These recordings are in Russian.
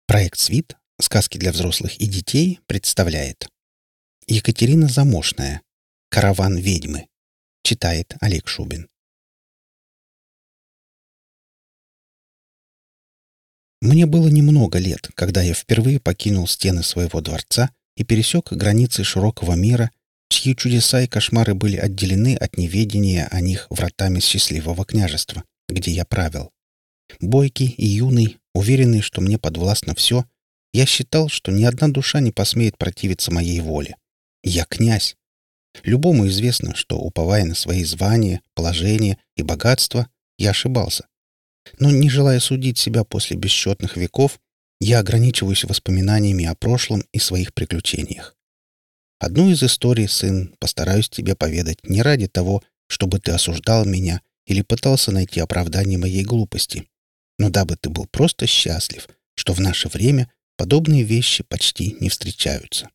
Проект «Свит. Сказки для взрослых и детей» представляет Екатерина Замошная. «Караван ведьмы». Читает Олег Шубин. Мне было немного лет, когда я впервые покинул стены своего дворца и пересек границы широкого мира, чьи чудеса и кошмары были отделены от неведения о них вратами счастливого княжества, где я правил. Бойкий и юный, уверенный, что мне подвластно все, я считал, что ни одна душа не посмеет противиться моей воле. Я князь. Любому известно, что, уповая на свои звания, положение и богатство, я ошибался. Но, не желая судить себя после бесчетных веков, я ограничиваюсь воспоминаниями о прошлом и своих приключениях. Одну из историй, сын, постараюсь тебе поведать не ради того, чтобы ты осуждал меня или пытался найти оправдание моей глупости, но дабы ты был просто счастлив, что в наше время подобные вещи почти не встречаются.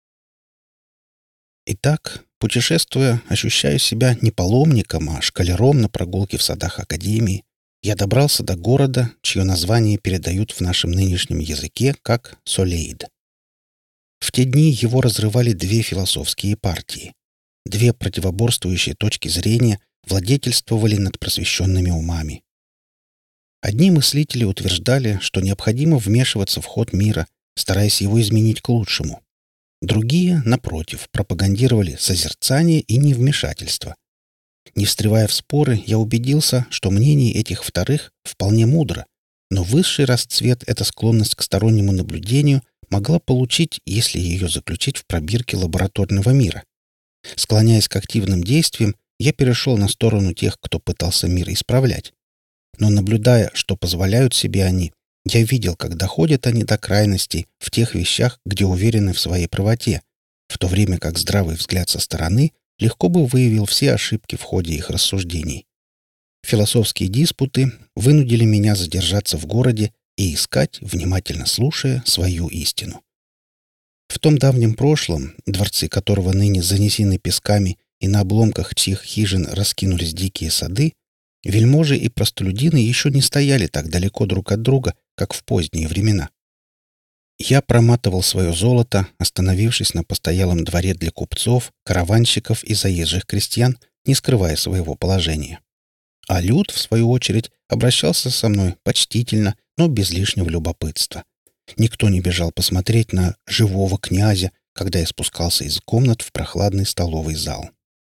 Итак, путешествуя, ощущаю себя не паломником, а школяром на прогулке в садах Академии, я добрался до города, чье название передают в нашем нынешнем языке как Солейд. В те дни его разрывали две философские партии. Две противоборствующие точки зрения владетельствовали над просвещенными умами. Одни мыслители утверждали, что необходимо вмешиваться в ход мира, стараясь его изменить к лучшему. Другие, напротив, пропагандировали созерцание и невмешательство. Не встревая в споры, я убедился, что мнение этих вторых вполне мудро, но высший расцвет эта склонность к стороннему наблюдению могла получить, если ее заключить в пробирке лабораторного мира. Склоняясь к активным действиям, я перешел на сторону тех, кто пытался мир исправлять. Но наблюдая, что позволяют себе они, я видел, как доходят они до крайностей в тех вещах, где уверены в своей правоте, в то время как здравый взгляд со стороны легко бы выявил все ошибки в ходе их рассуждений. Философские диспуты вынудили меня задержаться в городе и искать, внимательно слушая, свою истину. В том давнем прошлом, дворцы которого ныне занесены песками и на обломках чьих хижин раскинулись дикие сады, вельможи и простолюдины еще не стояли так далеко друг от друга, как в поздние времена. Я проматывал свое золото, остановившись на постоялом дворе для купцов, караванщиков и заезжих крестьян, не скрывая своего положения. А люд, в свою очередь, обращался со мной почтительно, но без лишнего любопытства. Никто не бежал посмотреть на живого князя, когда я спускался из комнат в прохладный столовый зал.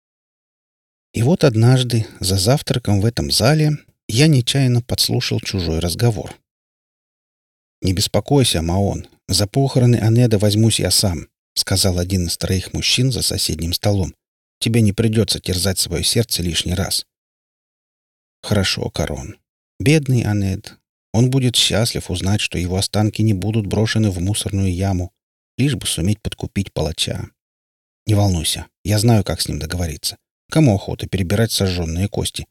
И вот однажды, за завтраком в этом зале, я нечаянно подслушал чужой разговор. «Не беспокойся, Маон, за похороны Анеда возьмусь я сам», сказал один из троих мужчин за соседним столом. «Тебе не придется терзать свое сердце лишний раз». «Хорошо, Карон. Бедный Анед. Он будет счастлив узнать, что его останки не будут брошены в мусорную яму, лишь бы суметь подкупить палача. Не волнуйся, я знаю, как с ним договориться. Кому охота перебирать сожженные кости?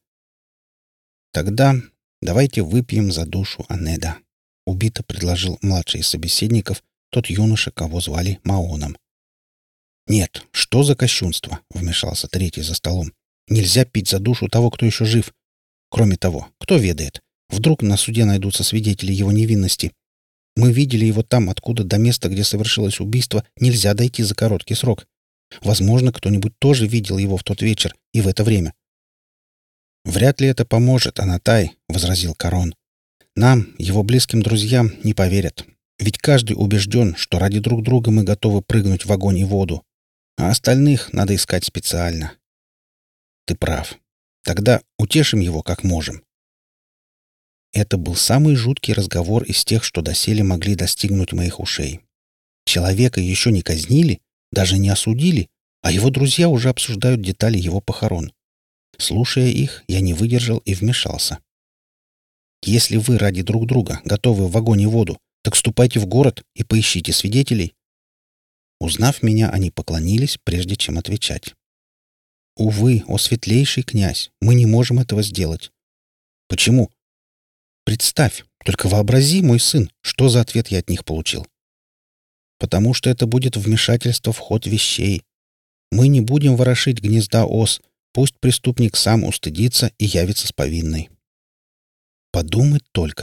Тогда давайте выпьем за душу Анеда», — убито предложил младший из собеседников, тот юноша, кого звали Маоном. «Нет, что за кощунство?» — вмешался третий за столом. «Нельзя пить за душу того, кто еще жив. Кроме того, кто ведает? Вдруг на суде найдутся свидетели его невинности. Мы видели его там, откуда до места, где совершилось убийство, нельзя дойти за короткий срок. Возможно, кто-нибудь тоже видел его в тот вечер и в это время». «Вряд ли это поможет, Анатай», — возразил Карон. «Нам, его близким друзьям, не поверят. Ведь каждый убежден, что ради друг друга мы готовы прыгнуть в огонь и воду. А остальных надо искать специально». «Ты прав. Тогда утешим его как можем». Это был самый жуткий разговор из тех, что доселе могли достигнуть моих ушей. Человека еще не казнили, даже не осудили, а его друзья уже обсуждают детали его похорон. Слушая их, я не выдержал и вмешался. «Если вы ради друг друга готовы в огонь и воду, так ступайте в город и поищите свидетелей». Узнав меня, они поклонились, прежде чем отвечать. «Увы, о светлейший князь, мы не можем этого сделать». «Почему?» «Представь, только вообрази, мой сын, что за ответ я от них получил». «Потому что это будет вмешательство в ход вещей. Мы не будем ворошить гнезда ос, пусть преступник сам устыдится и явится с повинной». Подумать только.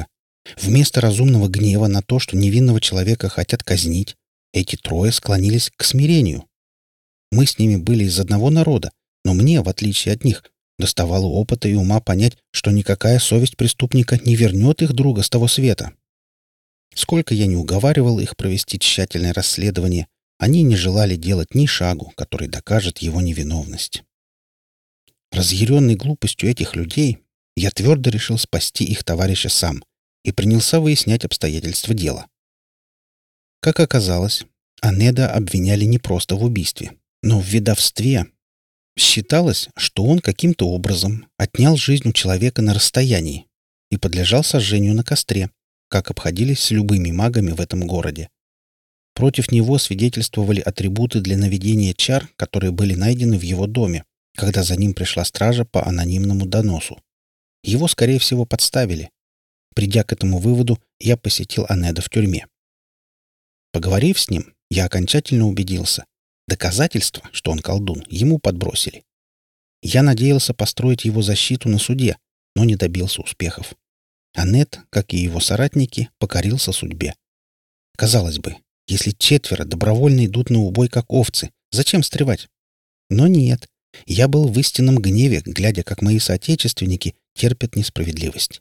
Вместо разумного гнева на то, что невинного человека хотят казнить, эти трое склонились к смирению. Мы с ними были из одного народа, но мне, в отличие от них, доставало опыта и ума понять, что никакая совесть преступника не вернет их друга с того света. Сколько я не уговаривал их провести тщательное расследование, они не желали делать ни шагу, который докажет его невиновность. Разъяренный глупостью этих людей, я твердо решил спасти их товарища сам и принялся выяснять обстоятельства дела. Как оказалось, Анеда обвиняли не просто в убийстве, но в ведовстве. Считалось, что он каким-то образом отнял жизнь у человека на расстоянии и подлежал сожжению на костре, как обходились с любыми магами в этом городе. Против него свидетельствовали атрибуты для наведения чар, которые были найдены в его доме, когда за ним пришла стража по анонимному доносу. Его, скорее всего, подставили. Придя к этому выводу, я посетил Анеда в тюрьме. Поговорив с ним, я окончательно убедился. Доказательства, что он колдун, ему подбросили. Я надеялся построить его защиту на суде, но не добился успехов. Анед, как и его соратники, покорился судьбе. Казалось бы, если 4 добровольно идут на убой, как овцы, зачем встревать? Но нет. Я был в истинном гневе, глядя, как мои соотечественники терпят несправедливость.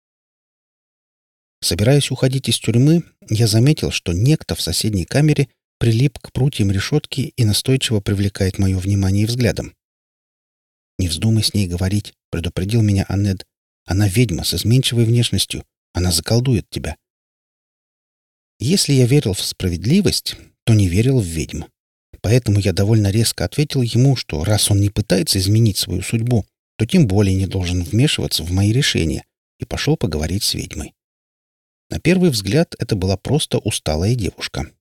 Собираясь уходить из тюрьмы, я заметил, что некто в соседней камере прилип к прутьям решетки и настойчиво привлекает мое внимание взглядом. «Не вздумай с ней говорить», — предупредил меня Анед. «Она ведьма с изменчивой внешностью. Она заколдует тебя». Если я верил в справедливость, то не верил в ведьм. Поэтому я довольно резко ответил ему, что раз он не пытается изменить свою судьбу, то тем более не должен вмешиваться в мои решения, и пошел поговорить с ведьмой. На первый взгляд это была просто усталая девушка.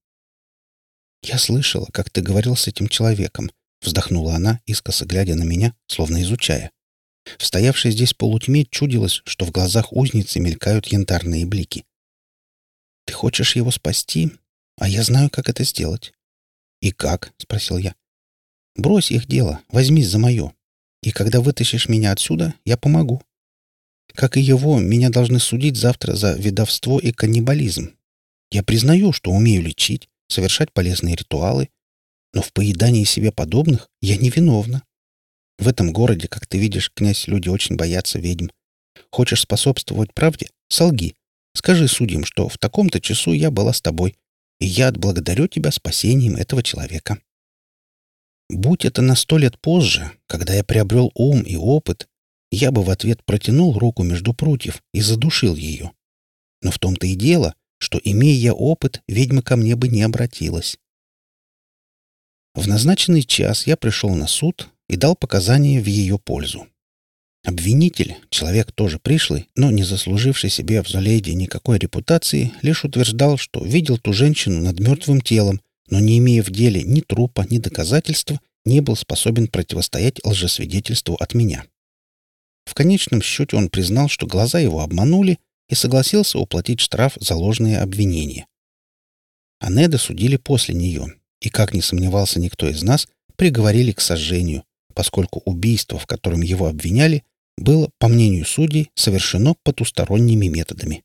«Я слышала, как ты говорил с этим человеком», — вздохнула она, искоса глядя на меня, словно изучая. В стоявшей здесь полутьме чудилось, что в глазах узницы мелькают янтарные блики. «Ты хочешь его спасти, а я знаю, как это сделать». «И как?» — спросил я. «Брось их дело, возьмись за мое. И когда вытащишь меня отсюда, я помогу. Как и его, меня должны судить завтра за ведовство и каннибализм. Я признаю, что умею лечить, совершать полезные ритуалы, но в поедании себе подобных я невиновна. В этом городе, как ты видишь, князь, люди очень боятся ведьм. Хочешь способствовать правде? Солги. Скажи судьям, что в таком-то часу я была с тобой, и я отблагодарю тебя спасением этого человека». Будь это на 100 лет позже, когда я приобрел ум и опыт, я бы в ответ протянул руку между прутьев и задушил ее. Но в том-то и дело, что, имея я опыт, ведьма ко мне бы не обратилась. В назначенный час я пришел на суд и дал показания в ее пользу. Обвинитель, человек тоже пришлый, но не заслуживший себе в Золейде никакой репутации, лишь утверждал, что видел ту женщину над мертвым телом, но, не имея в деле ни трупа, ни доказательства, не был способен противостоять лжесвидетельству от меня. В конечном счете он признал, что глаза его обманули, и согласился уплатить штраф за ложные обвинения. Анеда судили после нее, и, как не сомневался никто из нас, приговорили к сожжению, поскольку убийство, в котором его обвиняли, было, по мнению судей, совершено потусторонними методами.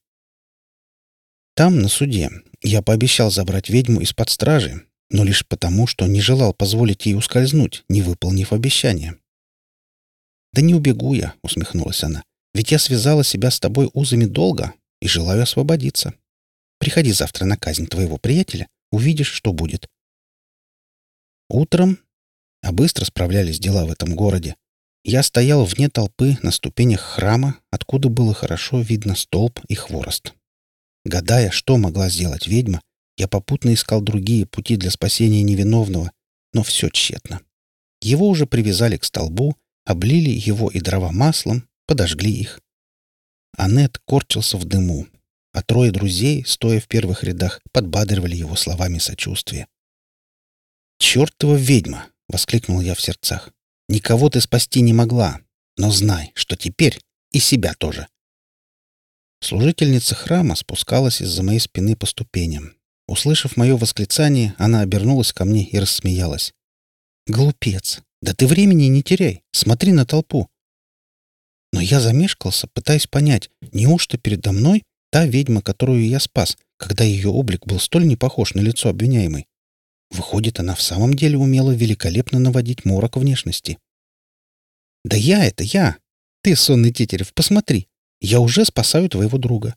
Там, на суде, я пообещал забрать ведьму из-под стражи, но лишь потому, что не желал позволить ей ускользнуть, не выполнив обещания. «Да не убегу я», — усмехнулась она, — «ведь я связала себя с тобой узами долга и желаю освободиться. Приходи завтра на казнь твоего приятеля, увидишь, что будет». Утром, а быстро справлялись дела в этом городе, я стоял вне толпы на ступенях храма, откуда было хорошо видно столб и хворост. Гадая, что могла сделать ведьма, я попутно искал другие пути для спасения невиновного, но все тщетно. Его уже привязали к столбу, облили его и дрова маслом, подожгли их. Анет корчился в дыму, а 3 друзей, стоя в первых рядах, подбадривали его словами сочувствия. «Чертова ведьма!» — воскликнул я в сердцах. «Никого ты спасти не могла, но знай, что теперь и себя тоже». Служительница храма спускалась из-за моей спины по ступеням. Услышав мое восклицание, она обернулась ко мне и рассмеялась. «Глупец! Да ты времени не теряй! Смотри на толпу!» Но я замешкался, пытаясь понять, неужто передо мной Та ведьма, которую я спас, когда ее облик был столь не похож на лицо обвиняемой. Выходит, она в самом деле умела великолепно наводить морок внешности. «Да я это я! Ты, сонный Тетерев, посмотри! Я уже спасаю твоего друга!»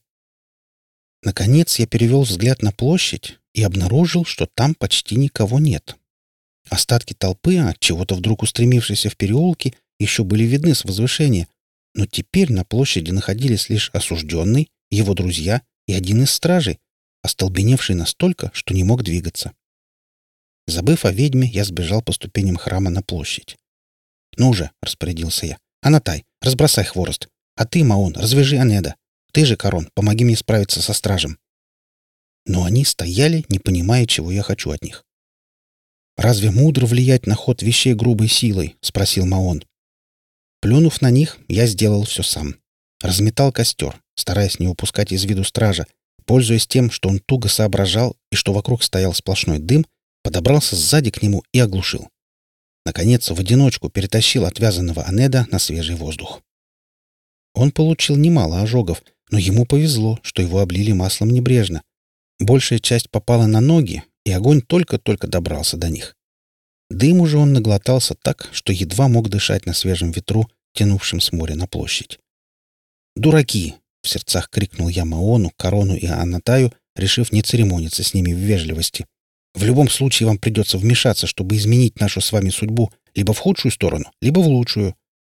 Наконец я перевел взгляд на площадь и обнаружил, что там почти никого нет. Остатки толпы, от чего-то вдруг устремившейся в переулки, еще были видны с возвышения, но теперь на площади находились лишь осужденный, его друзья и один из стражей, остолбеневший настолько, что не мог двигаться. Забыв о ведьме, я сбежал по ступеням храма на площадь. «Ну же!» — распорядился я. «Анатай, разбросай хворост. А ты, Маон, развяжи Анеда. Ты же, Корон, помоги мне справиться со стражем». Но они стояли, не понимая, чего я хочу от них. «Разве мудро влиять на ход вещей грубой силой?» — спросил Маон. Плюнув на них, я сделал все сам. Разметал костер, стараясь не упускать из виду стража, пользуясь тем, что он туго соображал и что вокруг стоял сплошной дым, подобрался сзади к нему и оглушил. Наконец, в одиночку перетащил отвязанного Анеда на свежий воздух. Он получил немало ожогов, но ему повезло, что его облили маслом небрежно. Большая часть попала на ноги, и огонь только-только добрался до них. Дыму же он наглотался так, что едва мог дышать на свежем ветру, тянувшем с моря на площадь. «Дураки!» — в сердцах крикнул я Маону, Корону и Анатаю, решив не церемониться с ними в вежливости. «В любом случае вам придется вмешаться, чтобы изменить нашу с вами судьбу либо в худшую сторону, либо в лучшую».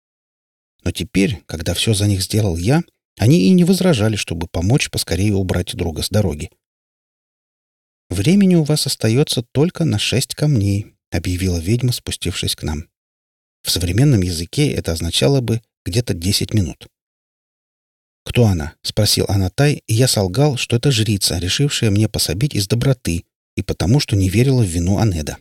Но теперь, когда все за них сделал я, они и не возражали, чтобы помочь поскорее убрать друга с дороги. «Времени у вас остается только на 6 камней», — объявила ведьма, спустившись к нам. В современном языке это означало бы где-то 10 минут. «Кто она?» — спросил Анатай, и я солгал, что это жрица, решившая мне пособить из доброты и потому, что не верила в вину Анеда.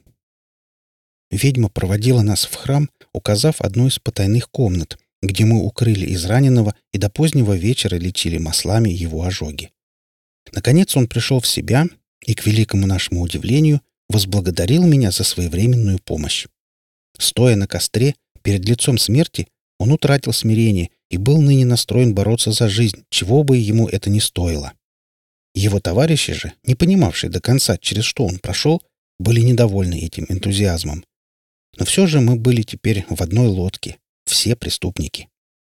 Ведьма проводила нас в храм, указав одну из потайных комнат, где мы укрыли израненного и до позднего вечера лечили маслами его ожоги. Наконец он пришел в себя и, к великому нашему удивлению, возблагодарил меня за своевременную помощь. Стоя на костре, перед лицом смерти, он утратил смирение и был ныне настроен бороться за жизнь, чего бы ему это ни стоило. Его товарищи же, не понимавшие до конца, через что он прошел, были недовольны этим энтузиазмом. Но все же мы были теперь в одной лодке, все преступники.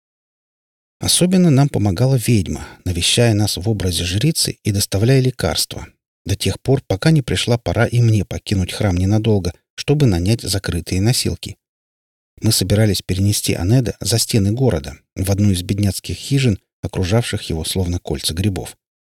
Особенно нам помогала ведьма, навещая нас в образе жрицы и доставляя лекарства, до тех пор, пока не пришла пора и мне покинуть храм ненадолго, чтобы нанять закрытые носилки. Мы собирались перенести Анеда за стены города, в одну из бедняцких хижин, окружавших его словно кольца грибов.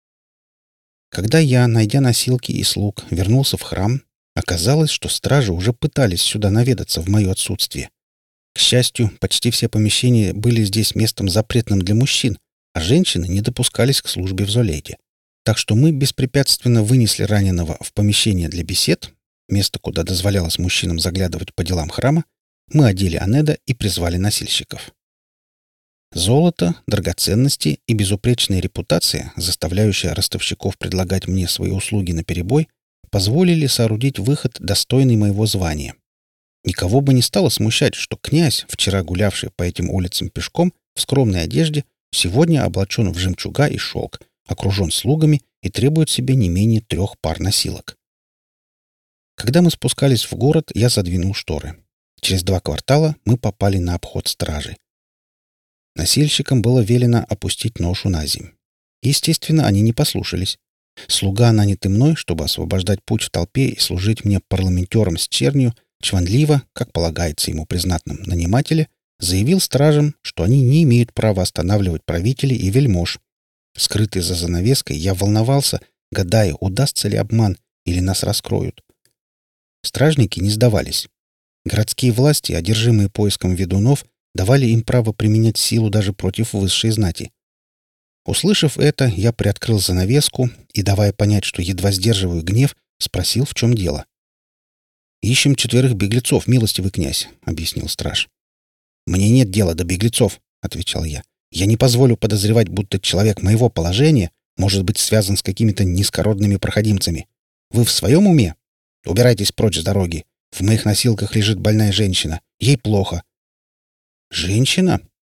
Когда я, найдя носилки и слуг, вернулся в храм, оказалось, что стражи уже пытались сюда наведаться в мое отсутствие. К счастью, почти все помещения были здесь местом запретным для мужчин, а женщины не допускались к службе в Золейде. Так что мы беспрепятственно вынесли раненого в помещение для бесед, место, куда дозволялось мужчинам заглядывать по делам храма, мы одели Анеда и призвали носильщиков. Золото, драгоценности и безупречная репутация, заставляющая ростовщиков предлагать мне свои услуги наперебой, позволили соорудить выход, достойный моего звания. Никого бы не стало смущать, что князь, вчера гулявший по этим улицам пешком, в скромной одежде, сегодня облачен в жемчуга и шелк, окружен слугами и требует себе не менее 3 пар носилок. Когда мы спускались в город, я задвинул шторы. Через 2 квартала мы попали на обход стражи. Носильщикам было велено опустить ношу на земь. Естественно, они не послушались. Слуга, нанятый мной, чтобы освобождать путь в толпе и служить мне парламентером с чернью, чванливо, как полагается ему при знатном нанимателе, заявил стражам, что они не имеют права останавливать правителей и вельмож. Скрытый за занавеской, я волновался, гадая, удастся ли обман или нас раскроют. Стражники не сдавались. Городские власти, одержимые поиском ведунов, давали им право применять силу даже против высшей знати. Услышав это, я приоткрыл занавеску и, давая понять, что едва сдерживаю гнев, спросил, в чем дело. «Ищем 4 беглецов, милостивый князь», — объяснил страж. «Мне нет дела до беглецов», — отвечал я. «Я не позволю подозревать, будто человек моего положения может быть связан с какими-то низкородными проходимцами. Вы в своем уме? Убирайтесь прочь с дороги. В моих носилках лежит больная женщина. Ей плохо». «Женщина?»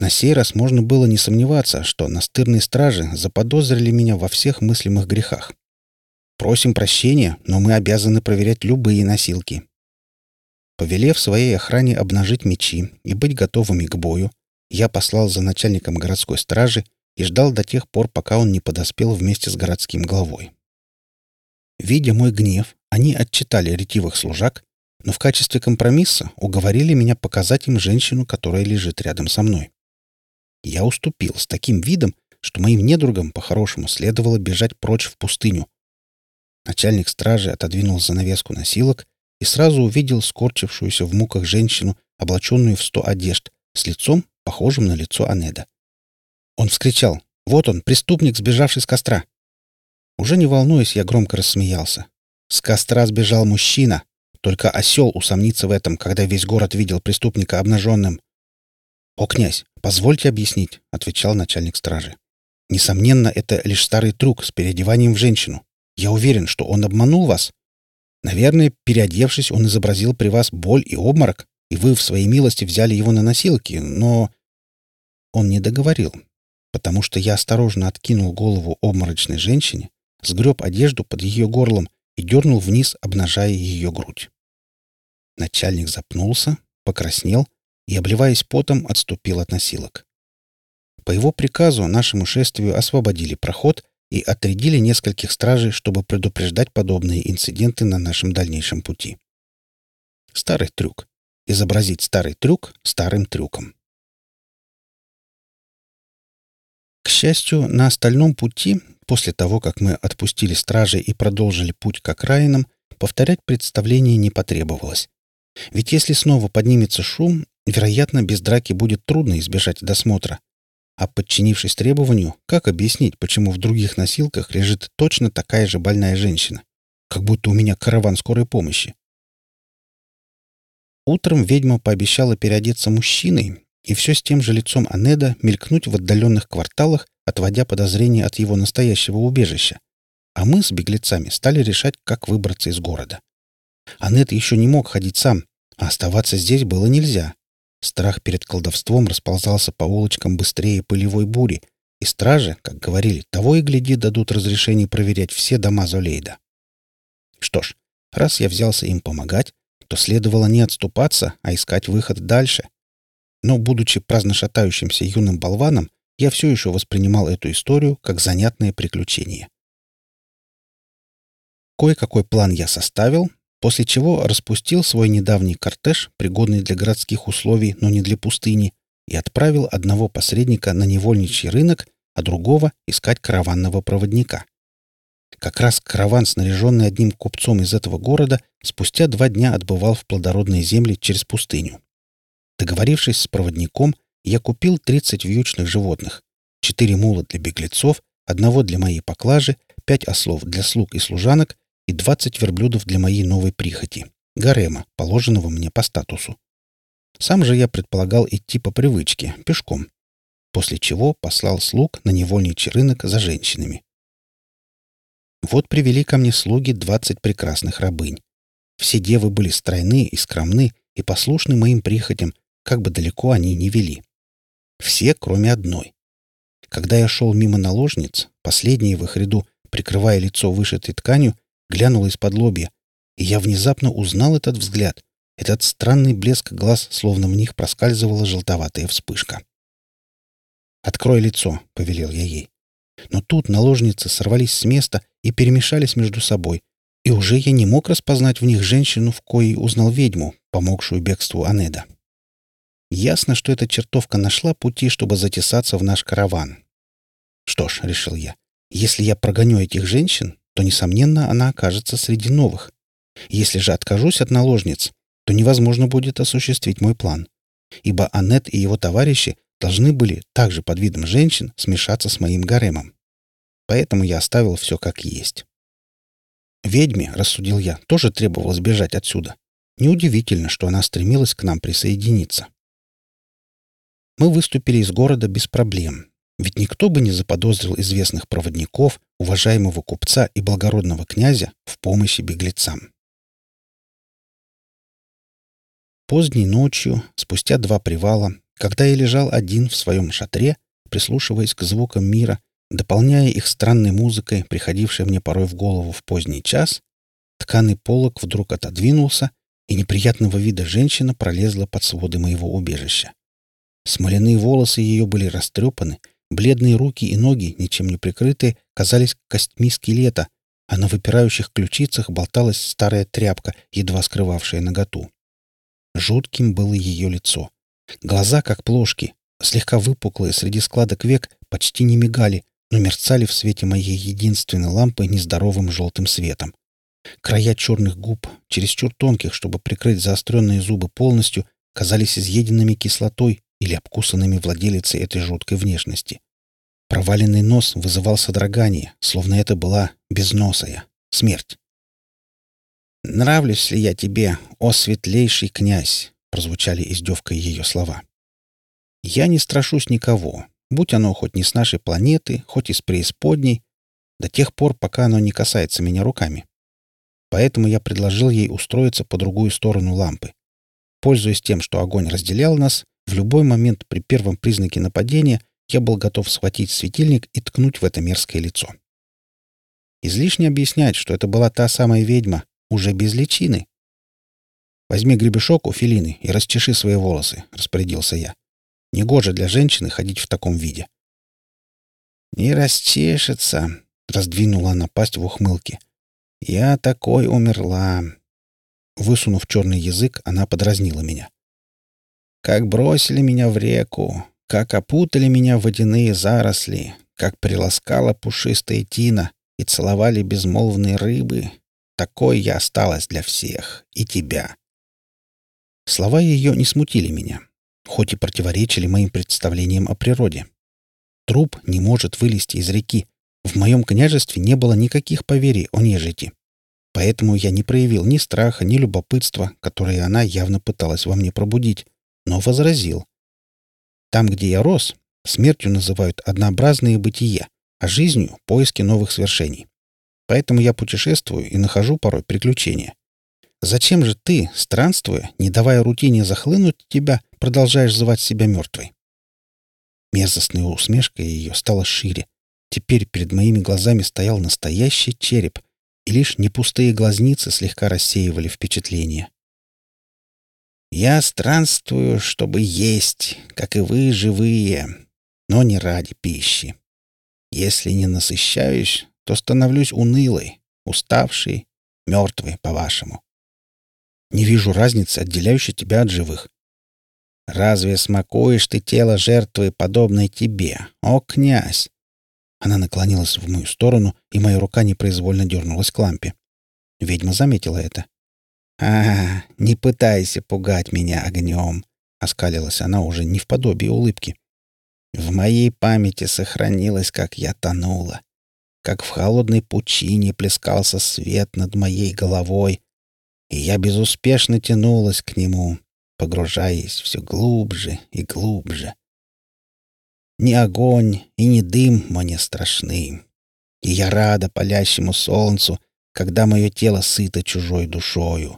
На сей раз можно было не сомневаться, что настырные стражи заподозрили меня во всех мыслимых грехах. Просим прощения, но мы обязаны проверять любые носилки. Повелев своей охране обнажить мечи и быть готовыми к бою, я послал за начальником городской стражи и ждал до тех пор, пока он не подоспел вместе с городским главой. Видя мой гнев, они отчитали ретивых служак, но в качестве компромисса уговорили меня показать им женщину, которая лежит рядом со мной. Я уступил с таким видом, что моим недругам по-хорошему следовало бежать прочь в пустыню. Начальник стражи отодвинул занавеску носилок и сразу увидел скорчившуюся в муках женщину, облаченную в 100 одежд, с лицом, похожим на лицо Анеда. Он вскричал: «Вот он, преступник, сбежавший с костра!» Уже не волнуясь, я громко рассмеялся. С костра сбежал мужчина. Только осел усомнится в этом, когда весь город видел преступника обнаженным. «О, князь, позвольте объяснить», — отвечал начальник стражи. «Несомненно, это лишь старый трюк с переодеванием в женщину. Я уверен, что он обманул вас. Наверное, переодевшись, он изобразил при вас боль и обморок, и вы в своей милости взяли его на носилки, но...» Он не договорил, потому что я осторожно откинул голову обморочной женщине, сгреб одежду под ее горлом и дернул вниз, обнажая ее грудь. Начальник запнулся, покраснел и, обливаясь потом, отступил от носилок. По его приказу нашему шествию освободили проход и отрядили нескольких стражей, чтобы предупреждать подобные инциденты на нашем дальнейшем пути. Старый трюк. Изобразить старый трюк старым трюком. К счастью, на остальном пути, после того, как мы отпустили стражей и продолжили путь к окраинам, повторять представление не потребовалось. Ведь если снова поднимется шум, вероятно, без драки будет трудно избежать досмотра. А подчинившись требованию, как объяснить, почему в других носилках лежит точно такая же больная женщина? Как будто у меня караван скорой помощи. Утром ведьма пообещала переодеться мужчиной и все с тем же лицом Анеда мелькнуть в отдаленных кварталах, отводя подозрения от его настоящего убежища. А мы с беглецами стали решать, как выбраться из города. Анед еще не мог ходить сам, а оставаться здесь было нельзя. Страх перед колдовством расползался по улочкам быстрее пылевой бури, и стражи, как говорили, того и гляди дадут разрешение проверять все дома Золейда. Что ж, раз я взялся им помогать, то следовало не отступаться, а искать выход дальше. Но, будучи праздно шатающимся юным болваном, я все еще воспринимал эту историю как занятное приключение. Кое-какой план я составил, после чего распустил свой недавний кортеж, пригодный для городских условий, но не для пустыни, и отправил одного посредника на невольничий рынок, а другого искать караванного проводника. Как раз караван, снаряженный одним купцом из этого города, спустя 2 дня отбывал в плодородные земли через пустыню. Договорившись с проводником, я купил 30 вьючных животных, 4 мула для беглецов, 1 для моей поклажи, 5 ослов для слуг и служанок и 20 верблюдов для моей новой прихоти, гарема, положенного мне по статусу. Сам же я предполагал идти по привычке, пешком, после чего послал слуг на невольничий рынок за женщинами. Вот привели ко мне слуги 20 прекрасных рабынь. Все девы были стройны и скромны и послушны моим прихотям, как бы далеко они ни вели. Все, кроме одной. Когда я шел мимо наложниц, последняя в их ряду, прикрывая лицо вышитой тканью, глянула из-под лобья, и я внезапно узнал этот взгляд, этот странный блеск глаз, словно в них проскальзывала желтоватая вспышка. «Открой лицо», — повелел я ей. Но тут наложницы сорвались с места и перемешались между собой, и уже я не мог распознать в них женщину, в коей узнал ведьму, помогшую бегству Анеда. Ясно, что эта чертовка нашла пути, чтобы затесаться в наш караван. Что ж, решил я, если я прогоню этих женщин, то, несомненно, она окажется среди новых. Если же откажусь от наложниц, то невозможно будет осуществить мой план, ибо Анед и его товарищи должны были, также под видом женщин, смешаться с моим гаремом. Поэтому я оставил все как есть. Ведьме, рассудил я, тоже требовалось бежать отсюда. Неудивительно, что она стремилась к нам присоединиться. Мы выступили из города без проблем, ведь никто бы не заподозрил известных проводников, уважаемого купца и благородного князя в помощи беглецам. Поздней ночью, спустя 2 привала, Когда я лежал один в своем шатре, прислушиваясь к звукам мира, дополняя их странной музыкой, приходившей мне порой в голову в поздний час, тканый полог вдруг отодвинулся, и неприятного вида женщина пролезла под своды моего убежища. Смоляные волосы ее были растрепаны, бледные руки и ноги, ничем не прикрытые, казались костьми скелета, а на выпирающих ключицах болталась старая тряпка, едва скрывавшая наготу. Жутким было ее лицо. Глаза, как плошки, слегка выпуклые среди складок век, почти не мигали, но мерцали в свете моей единственной лампы нездоровым желтым светом. Края черных губ, чересчур тонких, чтобы прикрыть заостренные зубы полностью, казались изъеденными кислотой или обкусанными владелицей этой жуткой внешности. Проваленный нос вызывал содрогание, словно это была безносая смерть. «Нравлюсь ли я тебе, о светлейший князь?» — прозвучали издевкой ее слова. «Я не страшусь никого, будь оно хоть не с нашей планеты, хоть из преисподней, до тех пор, пока оно не касается меня руками. Поэтому я предложил ей устроиться по другую сторону лампы. Пользуясь тем, что огонь разделял нас, в любой момент при первом признаке нападения я был готов схватить светильник и ткнуть в это мерзкое лицо. Излишне объяснять, что это была та самая ведьма, уже без личины. «Возьми гребешок у Фелины и расчеши свои волосы», — распорядился я. «Негоже для женщины ходить в таком виде». «Не расчешется», — раздвинула она пасть в ухмылке. «Я такой умерла». Высунув черный язык, она подразнила меня. «Как бросили меня в реку, как опутали меня в водяные заросли, как приласкала пушистая тина и целовали безмолвные рыбы, такой я осталась для всех, и тебя». Слова ее не смутили меня, хоть и противоречили моим представлениям о природе. Труп не может вылезти из реки. В моем княжестве не было никаких поверий о нежити. Поэтому я не проявил ни страха, ни любопытства, которые она явно пыталась во мне пробудить, но возразил. Там, где я рос, смертью называют однообразное бытие, а жизнью — поиски новых свершений. Поэтому я путешествую и нахожу порой приключения. Зачем же ты, странствуя, не давая рутине захлынуть тебя, продолжаешь звать себя мертвой? Мерзостная усмешка ее стала шире. Теперь перед моими глазами стоял настоящий череп, и лишь непустые глазницы слегка рассеивали впечатление. «Я странствую, чтобы есть, как и вы, живые, но не ради пищи. Если не насыщаюсь, то становлюсь унылой, уставшей, мертвой, по-вашему. Не вижу разницы, отделяющей тебя от живых. Разве смакуешь ты тело жертвы, подобной тебе, о князь?» Она наклонилась в мою сторону, и моя рука непроизвольно дернулась к лампе. Ведьма заметила это. Не пытайся пугать меня огнем», — оскалилась она уже не в подобии улыбки. «В моей памяти сохранилось, как я тонула, как в холодной пучине плескался свет над моей головой, и я безуспешно тянулась к нему, погружаясь все глубже и глубже. Ни огонь и ни дым мне страшны, и я рада палящему солнцу, когда мое тело сыто чужой душою.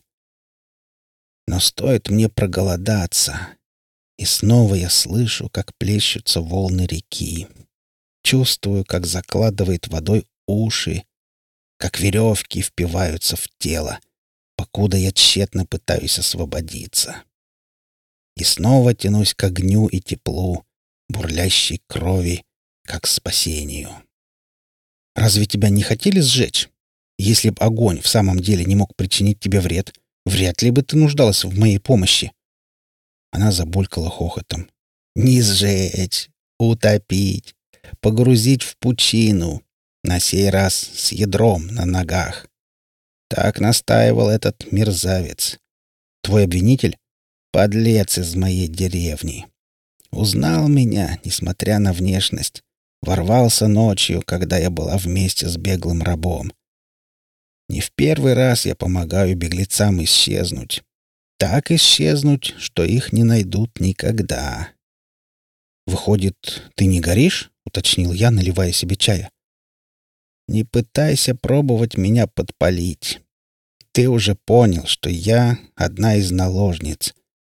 Но стоит мне проголодаться, и снова я слышу, как плещутся волны реки, чувствую, как закладывает водой уши, как веревки впиваются в тело, покуда я тщетно пытаюсь освободиться. И снова тянусь к огню и теплу, бурлящей крови, как к спасению. Разве тебя не хотели сжечь? Если б огонь в самом деле не мог причинить тебе вред, вряд ли бы ты нуждалась в моей помощи. Она забулькала хохотом. Не сжечь, утопить, погрузить в пучину, на сей раз с ядром на ногах. Так настаивал этот мерзавец. Твой обвинитель — подлец из моей деревни. Узнал меня, несмотря на внешность. Ворвался ночью, когда я была вместе с беглым рабом. Не в первый раз я помогаю беглецам исчезнуть. Так исчезнуть, что их не найдут никогда. «Выходит, ты не горишь?» — уточнил я, наливая себе чая. «Не пытайся пробовать меня подпалить. Ты уже понял, что я одна из наложниц.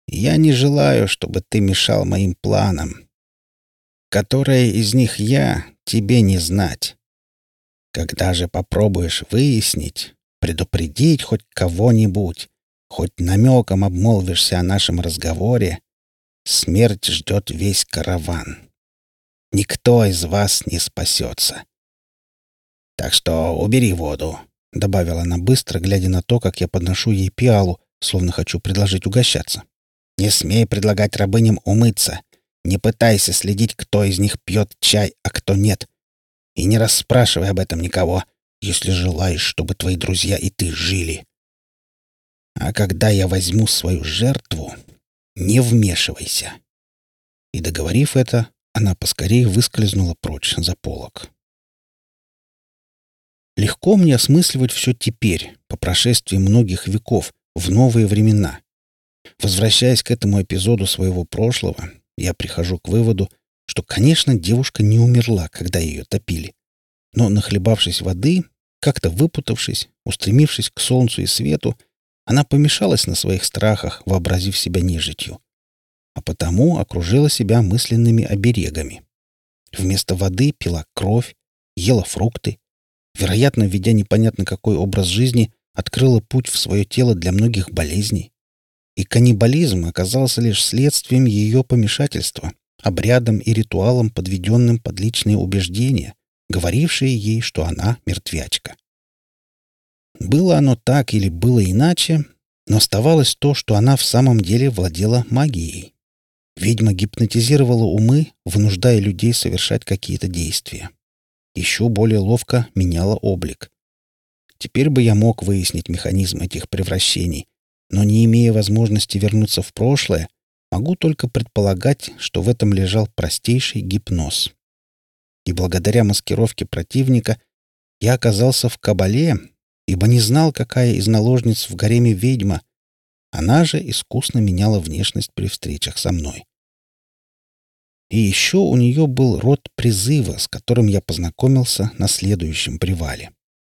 Я не желаю, чтобы ты мешал моим планам. Которое из них я, тебе не знать. Когда же попробуешь выяснить, предупредить хоть кого-нибудь, хоть намеком обмолвишься о нашем разговоре, смерть ждет весь караван. Никто из вас не спасется. Так что убери воду, — добавила она быстро, глядя на то, как я подношу ей пиалу, словно хочу предложить угощаться. Не смей предлагать рабыням умыться. Не пытайся следить, кто из них пьет чай, а кто нет. И не расспрашивай об этом никого, если желаешь, чтобы твои друзья и ты жили. А когда я возьму свою жертву, не вмешивайся. И, договорив это, она поскорее выскользнула прочь за полог. Легко мне осмысливать все теперь, по прошествии многих веков, в новые времена. Возвращаясь к этому эпизоду своего прошлого, я прихожу к выводу, что, конечно, девушка не умерла, когда ее топили. Но, нахлебавшись воды, как-то выпутавшись, устремившись к солнцу и свету, она помешалась на своих страхах, вообразив себя нежитью. А потому окружила себя мысленными оберегами. Вместо воды пила кровь, ела фрукты, вероятно, ведя непонятно какой образ жизни, открыла путь в свое тело для многих болезней. И каннибализм оказался лишь следствием ее помешательства, обрядом и ритуалом, подведенным под личные убеждения, говорившие ей, что она мертвячка. Было оно так или было иначе, но оставалось то, что она в самом деле владела магией. Ведьма гипнотизировала умы, вынуждая людей совершать какие-то действия. Еще более ловко меняла облик. Теперь бы я мог выяснить механизм этих превращений, но, не имея возможности вернуться в прошлое, могу только предполагать, что в этом лежал простейший гипноз. И благодаря маскировке противника я оказался в кабале, ибо не знал, какая из наложниц в гареме ведьма. Она же искусно меняла внешность при встречах со мной. И еще у нее был род призыва, с которым я познакомился на следующем привале.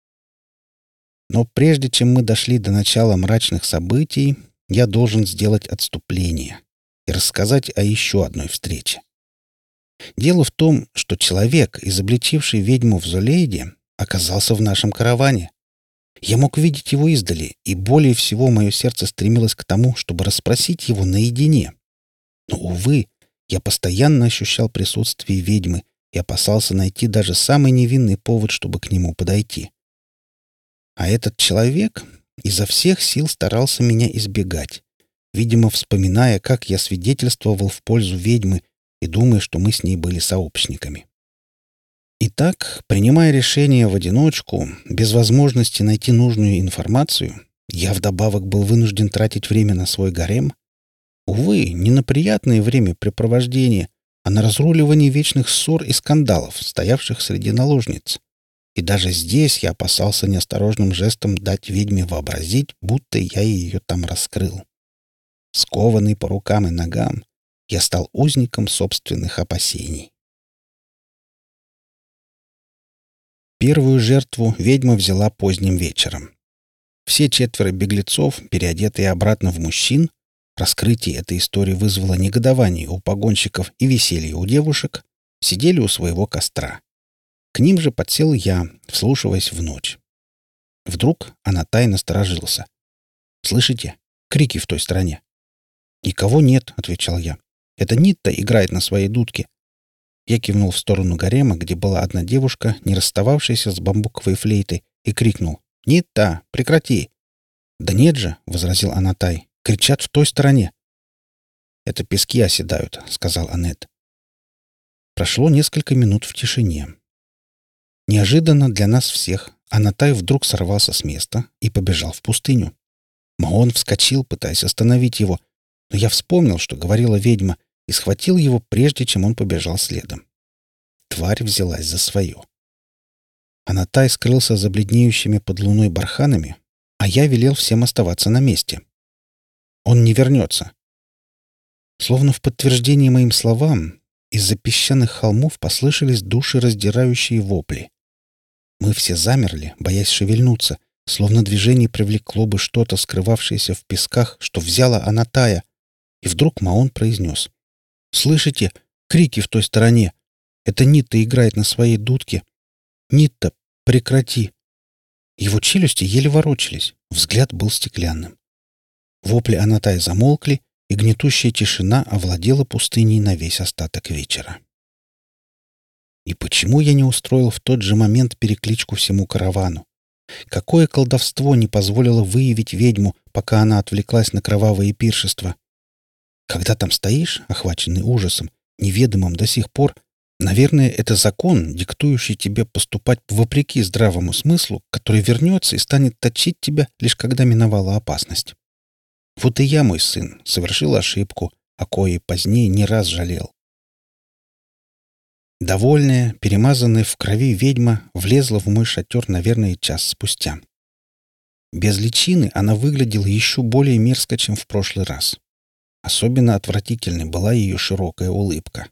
Но прежде чем мы дошли до начала мрачных событий, я должен сделать отступление и рассказать о еще одной встрече. Дело в том, что человек, изобличивший ведьму в Золейде, оказался в нашем караване. Я мог видеть его издали, и более всего мое сердце стремилось к тому, чтобы расспросить его наедине. Но, увы, я постоянно ощущал присутствие ведьмы и опасался найти даже самый невинный повод, чтобы к нему подойти. А этот человек изо всех сил старался меня избегать, видимо, вспоминая, как я свидетельствовал в пользу ведьмы и думая, что мы с ней были сообщниками. Итак, принимая решение в одиночку, без возможности найти нужную информацию, я вдобавок был вынужден тратить время на свой гарем. Увы, не на приятное времяпрепровождение, а на разруливание вечных ссор и скандалов, стоявших среди наложниц. И даже здесь я опасался неосторожным жестом дать ведьме вообразить, будто я ее там раскрыл. Скованный по рукам и ногам, я стал узником собственных опасений. Первую жертву ведьма взяла поздним вечером. Все 4 беглецов, переодетые обратно в мужчин, раскрытие этой истории вызвало негодование у погонщиков и веселье у девушек, сидели у своего костра. К ним же подсел я, вслушиваясь в ночь. Вдруг Анатай насторожился. «Слышите? Крики в той стороне». «Никого нет», — отвечал я. «Это Нитта играет на своей дудке». Я кивнул в сторону гарема, где была одна девушка, не расстававшаяся с бамбуковой флейтой, и крикнул: «Нитта, прекрати!» «Да нет же», — возразил Анатай, — «кричат в той стороне». «Это пески оседают», — сказал Анет. Прошло несколько минут в тишине. Неожиданно для нас всех Анатай вдруг сорвался с места и побежал в пустыню. Маон вскочил, пытаясь остановить его, но я вспомнил, что говорила ведьма, и схватил его, прежде чем он побежал следом. Тварь взялась за свое. Анатай скрылся за бледнеющими под луной барханами, а я велел всем оставаться на месте. Он не вернется. Словно в подтверждение моим словам, из-за песчаных холмов послышались душераздирающие вопли. Мы все замерли, боясь шевельнуться, словно движение привлекло бы что-то, скрывавшееся в песках, что взяло Анатая. И вдруг Маон произнес: «Слышите? Крики в той стороне! Это Нитта играет на своей дудке! Нитта, прекрати!» Его челюсти еле ворочались, взгляд был стеклянным. Вопли Анатая замолкли, и гнетущая тишина овладела пустыней на весь остаток вечера. И почему я не устроил в тот же момент перекличку всему каравану? Какое колдовство не позволило выявить ведьму, пока она отвлеклась на кровавое пиршество? Когда там стоишь, охваченный ужасом, неведомым до сих пор, наверное, это закон, диктующий тебе поступать вопреки здравому смыслу, который вернется и станет точить тебя, лишь когда миновала опасность. Вот и я, мой сын, совершил ошибку, о коей позднее не раз жалел. Довольная, перемазанная в крови ведьма влезла в мой шатер, наверное, час спустя. Без личины она выглядела еще более мерзко, чем в прошлый раз. Особенно отвратительной была ее широкая улыбка.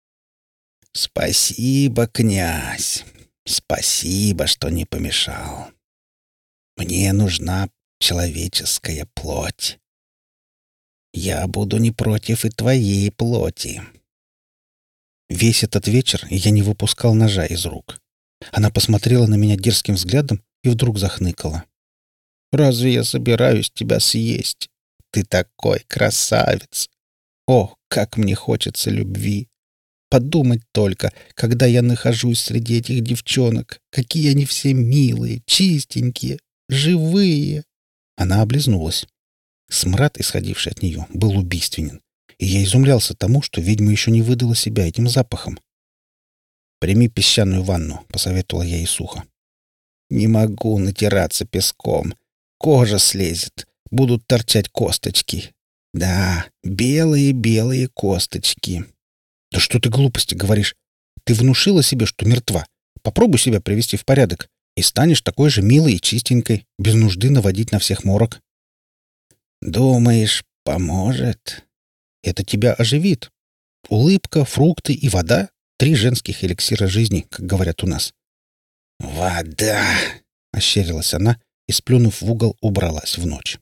«Спасибо, князь! Спасибо, что не помешал. Мне нужна человеческая плоть. Я буду не против и твоей плоти». Весь этот вечер я не выпускал ножа из рук. Она посмотрела на меня дерзким взглядом и вдруг захныкала. «Разве я собираюсь тебя съесть? Ты такой красавец! О, как мне хочется любви! Подумать только, когда я нахожусь среди этих девчонок, какие они все милые, чистенькие, живые!» Она облизнулась. Смрад, исходивший от нее, был убийственен, и я изумлялся тому, что ведьма еще не выдала себя этим запахом. «Прими песчаную ванну», — посоветовала я ей сухо. «Не могу натираться песком. Кожа слезет. Будут торчать косточки. Да, белые-белые косточки». «Да что ты глупости говоришь? Ты внушила себе, что мертва. Попробуй себя привести в порядок, и станешь такой же милой и чистенькой, без нужды наводить на всех морок». «Думаешь, поможет?» «Это тебя оживит. Улыбка, фрукты и вода — 3 женских эликсира жизни, как говорят у нас». «Вода!» — ощерилась она и, сплюнув в угол, убралась в ночь.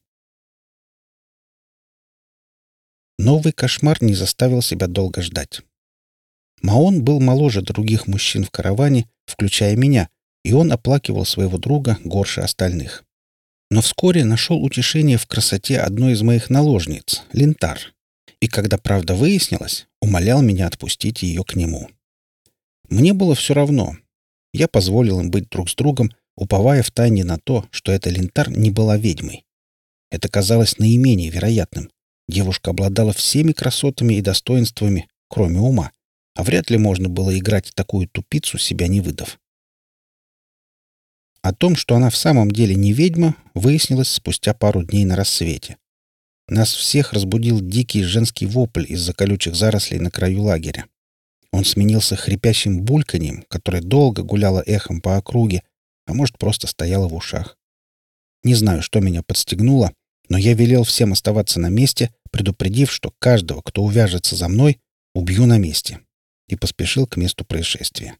Новый кошмар не заставил себя долго ждать. Маон был моложе других мужчин в караване, включая меня, и он оплакивал своего друга горше остальных. Но вскоре нашел утешение в красоте одной из моих наложниц, Линтар, и когда правда выяснилась, умолял меня отпустить ее к нему. Мне было все равно. Я позволил им быть друг с другом, уповая втайне на то, что эта Линтар не была ведьмой. Это казалось наименее вероятным. Девушка обладала всеми красотами и достоинствами, кроме ума, а вряд ли можно было играть такую тупицу, себя не выдав. О том, что она в самом деле не ведьма, выяснилось спустя пару дней на рассвете. Нас всех разбудил дикий женский вопль из-за колючих зарослей на краю лагеря. Он сменился хрипящим бульканьем, которое долго гуляло эхом по округе, а может, просто стояло в ушах. Не знаю, что меня подстегнуло, но я велел всем оставаться на месте, предупредив, что каждого, кто увяжется за мной, убью на месте, и поспешил к месту происшествия.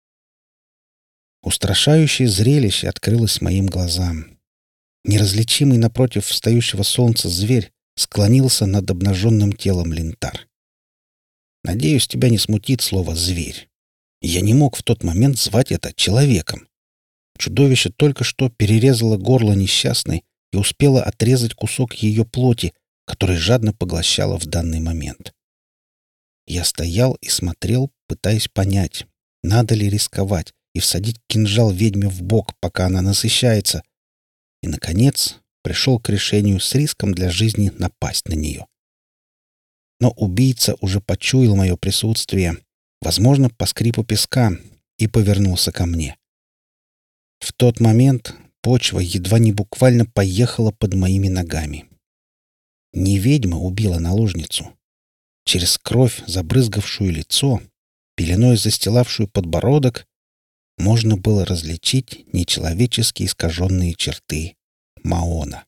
Устрашающее зрелище открылось моим глазам. Неразличимый напротив встающего солнца зверь склонился над обнаженным телом Линтар. Надеюсь, тебя не смутит слово «зверь». Я не мог в тот момент звать это человеком. Чудовище только что перерезало горло несчастной и успело отрезать кусок ее плоти, который жадно поглощало в данный момент. Я стоял и смотрел, пытаясь понять, надо ли рисковать и всадить кинжал ведьме в бок, пока она насыщается, и, наконец, пришел к решению с риском для жизни напасть на нее. Но убийца уже почуял мое присутствие, возможно, по скрипу песка, и повернулся ко мне. В тот момент почва едва не буквально поехала под моими ногами. Не ведьма убила наложницу. Через кровь, забрызгавшую лицо, пеленой застилавшую подбородок, можно было различить нечеловечески искаженные черты Маона.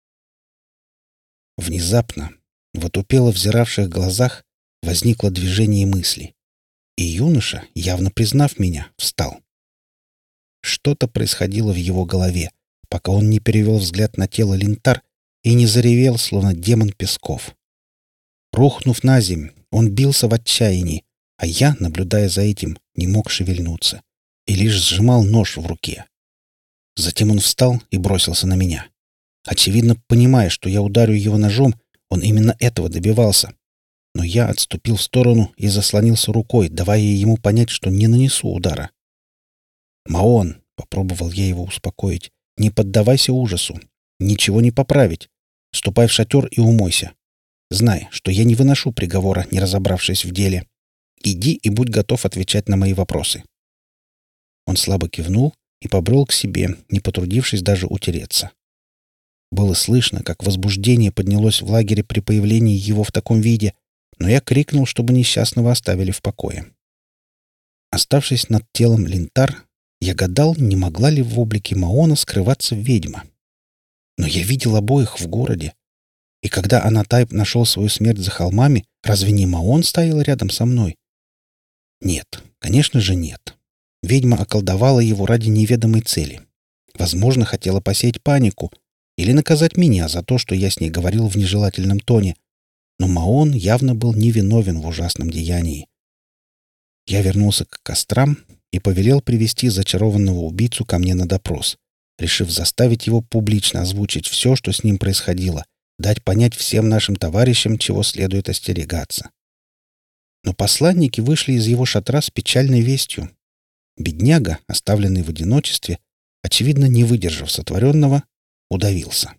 Внезапно в отупело взиравших глазах возникло движение мысли, и юноша, явно признав меня, встал. Что-то происходило в его голове, пока он не перевел взгляд на тело Линтар и не заревел, словно демон Песков. Рухнув на земь, он бился в отчаянии, а я, наблюдая за этим, не мог шевельнуться и лишь сжимал нож в руке. Затем он встал и бросился на меня. Очевидно, понимая, что я ударю его ножом, он именно этого добивался. Но я отступил в сторону и заслонился рукой, давая ему понять, что не нанесу удара. «Маон», — попробовал я его успокоить, — «не поддавайся ужасу. Ничего не поправить. Ступай в шатер и умойся. Знай, что я не выношу приговора, не разобравшись в деле. Иди и будь готов отвечать на мои вопросы». Он слабо кивнул и побрел к себе, не потрудившись даже утереться. Было слышно, как возбуждение поднялось в лагере при появлении его в таком виде, но я крикнул, чтобы несчастного оставили в покое. Оставшись над телом Линтар, я гадал, не могла ли в облике Маона скрываться ведьма. Но я видел обоих в городе. И когда Анатайп нашел свою смерть за холмами, разве не Маон стоял рядом со мной? Нет, конечно же нет. Ведьма околдовала его ради неведомой цели. Возможно, хотела посеять панику или наказать меня за то, что я с ней говорил в нежелательном тоне. Но Маон явно был невиновен в ужасном деянии. Я вернулся к кострам и повелел привести зачарованного убийцу ко мне на допрос, решив заставить его публично озвучить все, что с ним происходило, дать понять всем нашим товарищам, чего следует остерегаться. Но посланники вышли из его шатра с печальной вестью. Бедняга, оставленный в одиночестве, очевидно, не выдержав сотворенного, удавился.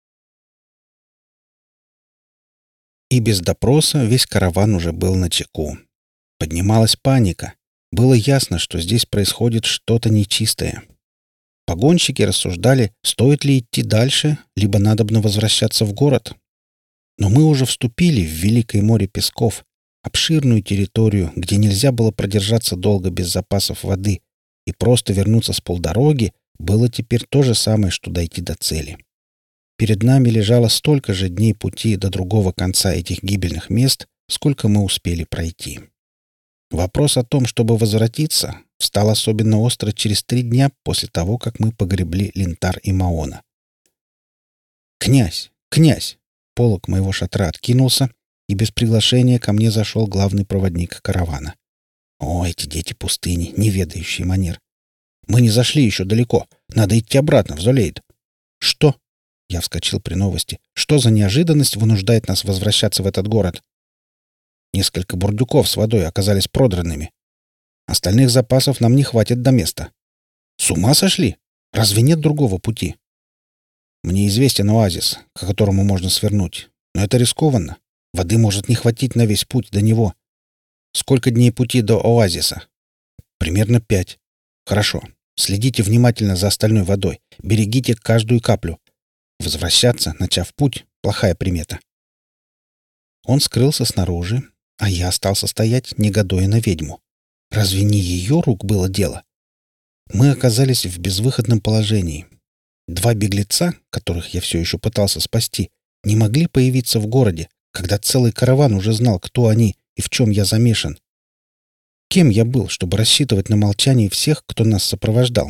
И без допроса весь караван уже был начеку. Поднималась паника. Было ясно, что здесь происходит что-то нечистое. Погонщики рассуждали, стоит ли идти дальше, либо надобно возвращаться в город. Но мы уже вступили в Великое море песков, обширную территорию, где нельзя было продержаться долго без запасов воды, и просто вернуться с полдороги было теперь то же самое, что дойти до цели. Перед нами лежало столько же дней пути до другого конца этих гибельных мест, сколько мы успели пройти. Вопрос о том, чтобы возвратиться, встал особенно остро через 3 дня после того, как мы погребли Линтар и Маона. «Князь! Князь!» Полог моего шатра откинулся, и без приглашения ко мне зашел главный проводник каравана. О, эти дети пустыни, не ведающие манер. «Мы не зашли еще далеко. Надо идти обратно в Золейд». «Что?» Я вскочил при новости. «Что за неожиданность вынуждает нас возвращаться в этот город?» Несколько бурдюков с водой оказались продранными. Остальных запасов нам не хватит до места. С ума сошли? Разве нет другого пути? Мне известен оазис, к которому можно свернуть. Но это рискованно. Воды может не хватить на весь путь до него. Сколько дней пути до оазиса? Примерно 5. Хорошо. Следите внимательно за остальной водой. Берегите каждую каплю. Возвращаться, начав путь, плохая примета. Он скрылся снаружи, а я остался стоять, негодуя на ведьму. Разве не ее рук было дело? Мы оказались в безвыходном положении. 2 беглеца, которых я все еще пытался спасти, не могли появиться в городе, когда целый караван уже знал, кто они и в чем я замешан. Кем я был, чтобы рассчитывать на молчание всех, кто нас сопровождал?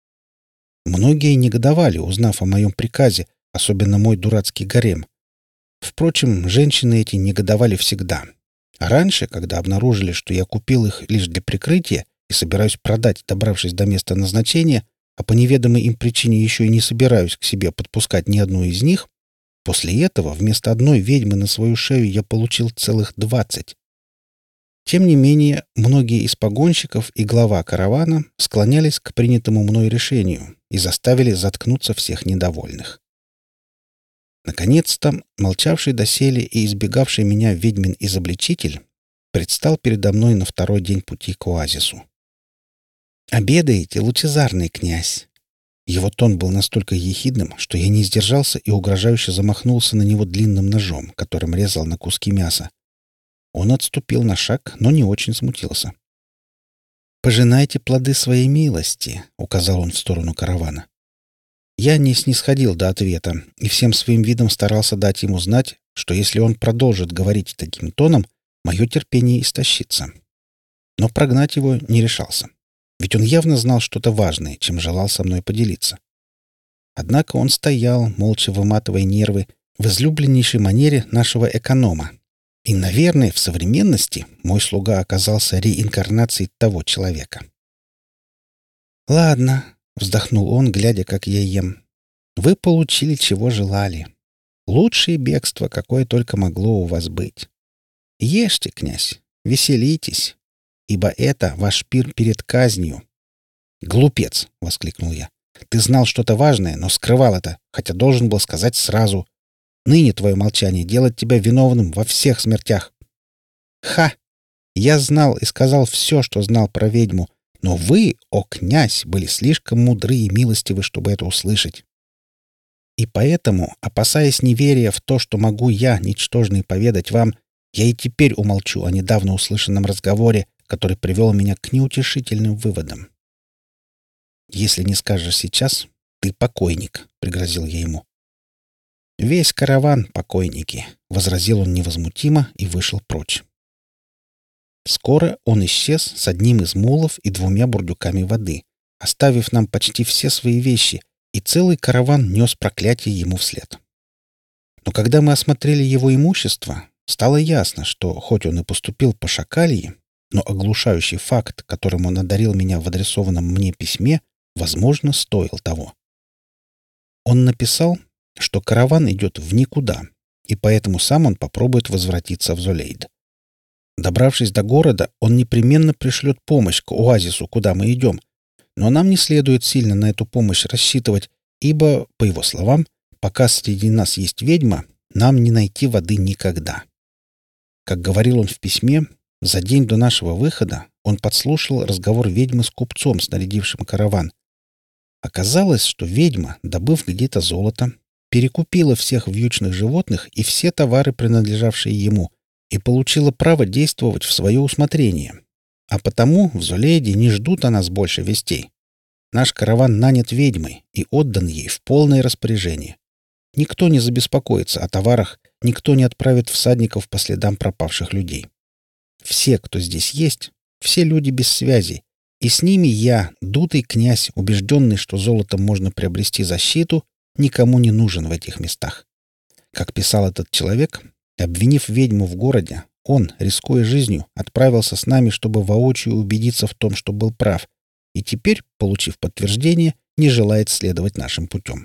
Многие негодовали, узнав о моем приказе, особенно мой дурацкий гарем. Впрочем, женщины эти негодовали всегда. А раньше, когда обнаружили, что я купил их лишь для прикрытия и собираюсь продать, добравшись до места назначения, а по неведомой им причине еще и не собираюсь к себе подпускать ни одну из них, после этого вместо одной ведьмы на свою шею я получил целых 20. Тем не менее, многие из погонщиков и глава каравана склонялись к принятому мной решению и заставили заткнуться всех недовольных. Наконец-то, молчавший доселе и избегавший меня ведьмин-изобличитель предстал передо мной на 2-й день пути к оазису. «Обедаете, лучезарный князь!» Его тон был настолько ехидным, что я не сдержался и угрожающе замахнулся на него длинным ножом, которым резал на куски мяса. Он отступил на шаг, но не очень смутился. «Пожинайте плоды своей милости», — указал он в сторону каравана. Я не снисходил до ответа и всем своим видом старался дать ему знать, что если он продолжит говорить таким тоном, мое терпение истощится. Но прогнать его не решался, ведь он явно знал что-то важное, чем желал со мной поделиться. Однако он стоял, молча выматывая нервы, в излюбленнейшей манере нашего эконома. И, наверное, в современности мой слуга оказался реинкарнацией того человека. «Ладно», — вздохнул он, глядя, как я ем. «Вы получили, чего желали. Лучшее бегство, какое только могло у вас быть. Ешьте, князь, веселитесь, ибо это ваш пир перед казнью». «Глупец!» — воскликнул я. «Ты знал что-то важное, но скрывал это, хотя должен был сказать сразу. Ныне твое молчание делает тебя виновным во всех смертях». «Ха! Я знал и сказал все, что знал про ведьму, но вы, о князь, были слишком мудры и милостивы, чтобы это услышать. И поэтому, опасаясь неверия в то, что могу я, ничтожный, поведать вам, я и теперь умолчу о недавно услышанном разговоре, который привел меня к неутешительным выводам. «Если не скажешь сейчас, ты покойник», — пригрозил я ему. «Весь караван — покойники», — возразил он невозмутимо и вышел прочь. Скоро он исчез с одним из мулов и 2 бурдюками воды, оставив нам почти все свои вещи, и целый караван нес проклятие ему вслед. Но когда мы осмотрели его имущество, стало ясно, что, хоть он и поступил по шакалии, но оглушающий факт, которым он одарил меня в адресованном мне письме, возможно, стоил того. Он написал, что караван идет в никуда, и поэтому сам он попробует возвратиться в Золейд. Добравшись до города, он непременно пришлет помощь к оазису, куда мы идем, но нам не следует сильно на эту помощь рассчитывать, ибо, по его словам, пока среди нас есть ведьма, нам не найти воды никогда. Как говорил он в письме, за день до нашего выхода он подслушал разговор ведьмы с купцом, снарядившим караван. Оказалось, что ведьма, добыв где-то золото, перекупила всех вьючных животных и все товары, принадлежавшие ему, и получила право действовать в свое усмотрение. А потому в Золейде не ждут о нас больше вестей. Наш караван нанят ведьмой и отдан ей в полное распоряжение. Никто не забеспокоится о товарах, никто не отправит всадников по следам пропавших людей. Все, кто здесь есть, все люди без связи, и с ними я, дутый князь, убежденный, что золотом можно приобрести защиту, никому не нужен в этих местах. Как писал этот человек, обвинив ведьму в городе, он, рискуя жизнью, отправился с нами, чтобы воочию убедиться в том, что был прав, и теперь, получив подтверждение, не желает следовать нашим путем.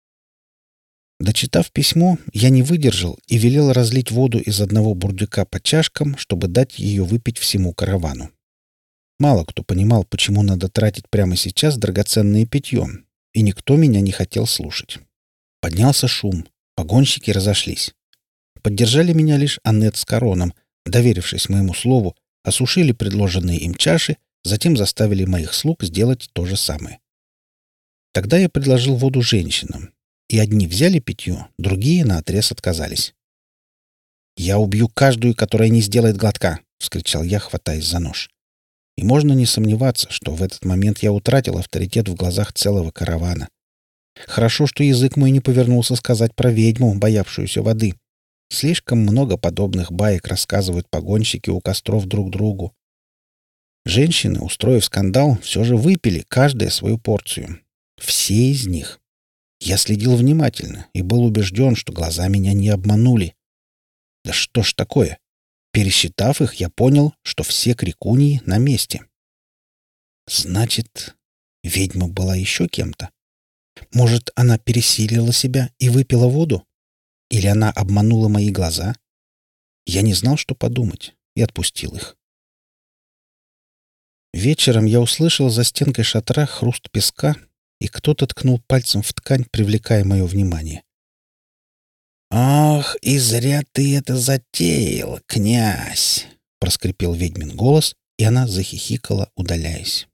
Дочитав письмо, я не выдержал и велел разлить воду из одного бурдюка по чашкам, чтобы дать ее выпить всему каравану. Мало кто понимал, почему надо тратить прямо сейчас драгоценное питье, и никто меня не хотел слушать. Поднялся шум, погонщики разошлись. Поддержали меня лишь Аннет с Короном, доверившись моему слову, осушили предложенные им чаши, затем заставили моих слуг сделать то же самое. Тогда я предложил воду женщинам, и одни взяли питье, другие наотрез отказались. «Я убью каждую, которая не сделает глотка!» — вскричал я, хватаясь за нож. И можно не сомневаться, что в этот момент я утратил авторитет в глазах целого каравана. Хорошо, что язык мой не повернулся сказать про ведьму, боявшуюся воды. Слишком много подобных баек рассказывают погонщики у костров друг другу. Женщины, устроив скандал, все же выпили каждая свою порцию. Все из них. Я следил внимательно и был убежден, что глаза меня не обманули. Да что ж такое? Пересчитав их, я понял, что все крикуньи на месте. Значит, ведьма была еще кем-то? Может, она пересилила себя и выпила воду? Или она обманула мои глаза? Я не знал, что подумать, и отпустил их. Вечером я услышал за стенкой шатра хруст песка, и кто-то ткнул пальцем в ткань, привлекая мое внимание. «Ах, и зря ты это затеял, князь!» — проскрипел ведьмин голос, и она захихикала, удаляясь.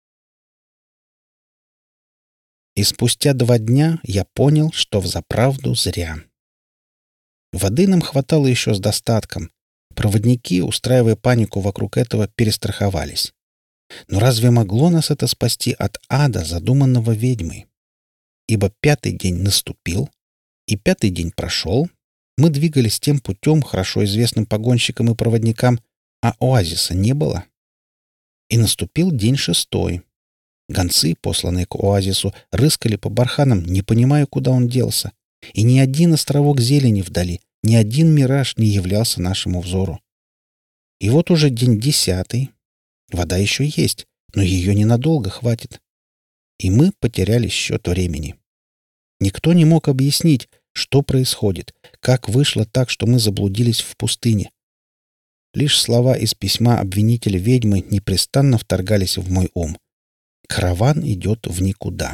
И спустя 2 дня я понял, что взаправду зря. Воды нам хватало еще с достатком. Проводники, устраивая панику вокруг этого, перестраховались. Но разве могло нас это спасти от ада, задуманного ведьмой? Ибо 5-й день наступил, и 5-й день прошел, мы двигались тем путем, хорошо известным погонщикам и проводникам, а оазиса не было. И наступил день 6-й. Гонцы, посланные к оазису, рыскали по барханам, не понимая, куда он делся. И ни один островок зелени вдали, ни один мираж не являлся нашему взору. И вот уже день 10. Вода еще есть, но ее ненадолго хватит. И мы потеряли счет времени. Никто не мог объяснить, что происходит, как вышло так, что мы заблудились в пустыне. Лишь слова из письма обвинителя ведьмы непрестанно вторгались в мой ум. Караван идет в никуда.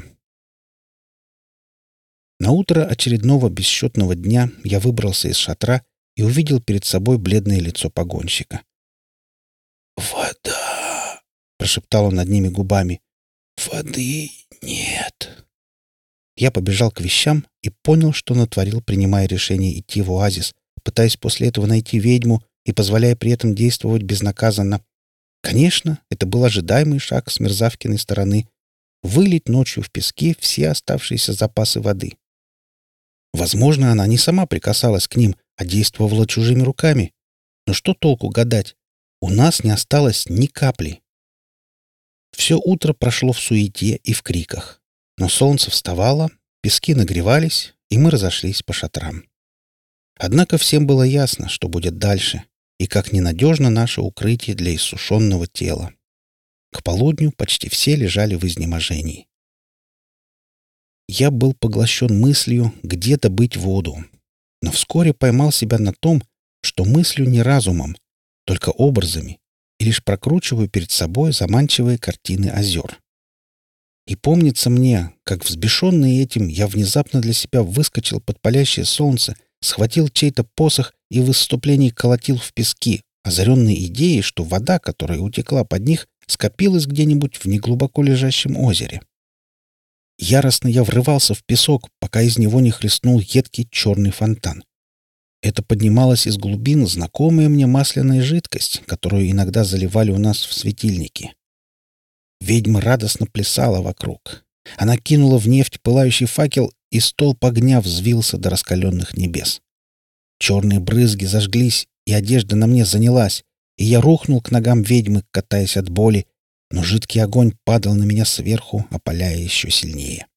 На утро очередного бесчетного дня я выбрался из шатра и увидел перед собой бледное лицо погонщика. «Вода!» — прошептал он одними губами. «Воды нет!» Я побежал к вещам и понял, что натворил, принимая решение идти в оазис, пытаясь после этого найти ведьму и позволяя при этом действовать безнаказанно. Конечно, это был ожидаемый шаг с мерзавкиной стороны — вылить ночью в песке все оставшиеся запасы воды. Возможно, она не сама прикасалась к ним, а действовала чужими руками. Но что толку гадать? У нас не осталось ни капли. Все утро прошло в суете и в криках. Но солнце вставало, пески нагревались, и мы разошлись по шатрам. Однако всем было ясно, что будет дальше, и как ненадежно наше укрытие для иссушенного тела. К полудню почти все лежали в изнеможении. Я был поглощен мыслью, где добыть воду, но вскоре поймал себя на том, что мыслю не разумом, только образами, и лишь прокручиваю перед собой заманчивые картины озер. И помнится мне, как взбешенный этим, я внезапно для себя выскочил под палящее солнце, схватил чей-то посох и в выступлении колотил в пески, озаренный идеей, что вода, которая утекла под них, скопилась где-нибудь в неглубоко лежащем озере. Яростно я врывался в песок, пока из него не хлестнул едкий черный фонтан. Это поднималась из глубин знакомая мне масляная жидкость, которую иногда заливали у нас в светильнике. Ведьма радостно плясала вокруг. Она кинула в нефть пылающий факел, и столб огня взвился до раскаленных небес. Черные брызги зажглись, и одежда на мне занялась, и я рухнул к ногам ведьмы, катаясь от боли, но жидкий огонь падал на меня сверху, опаляя еще сильнее.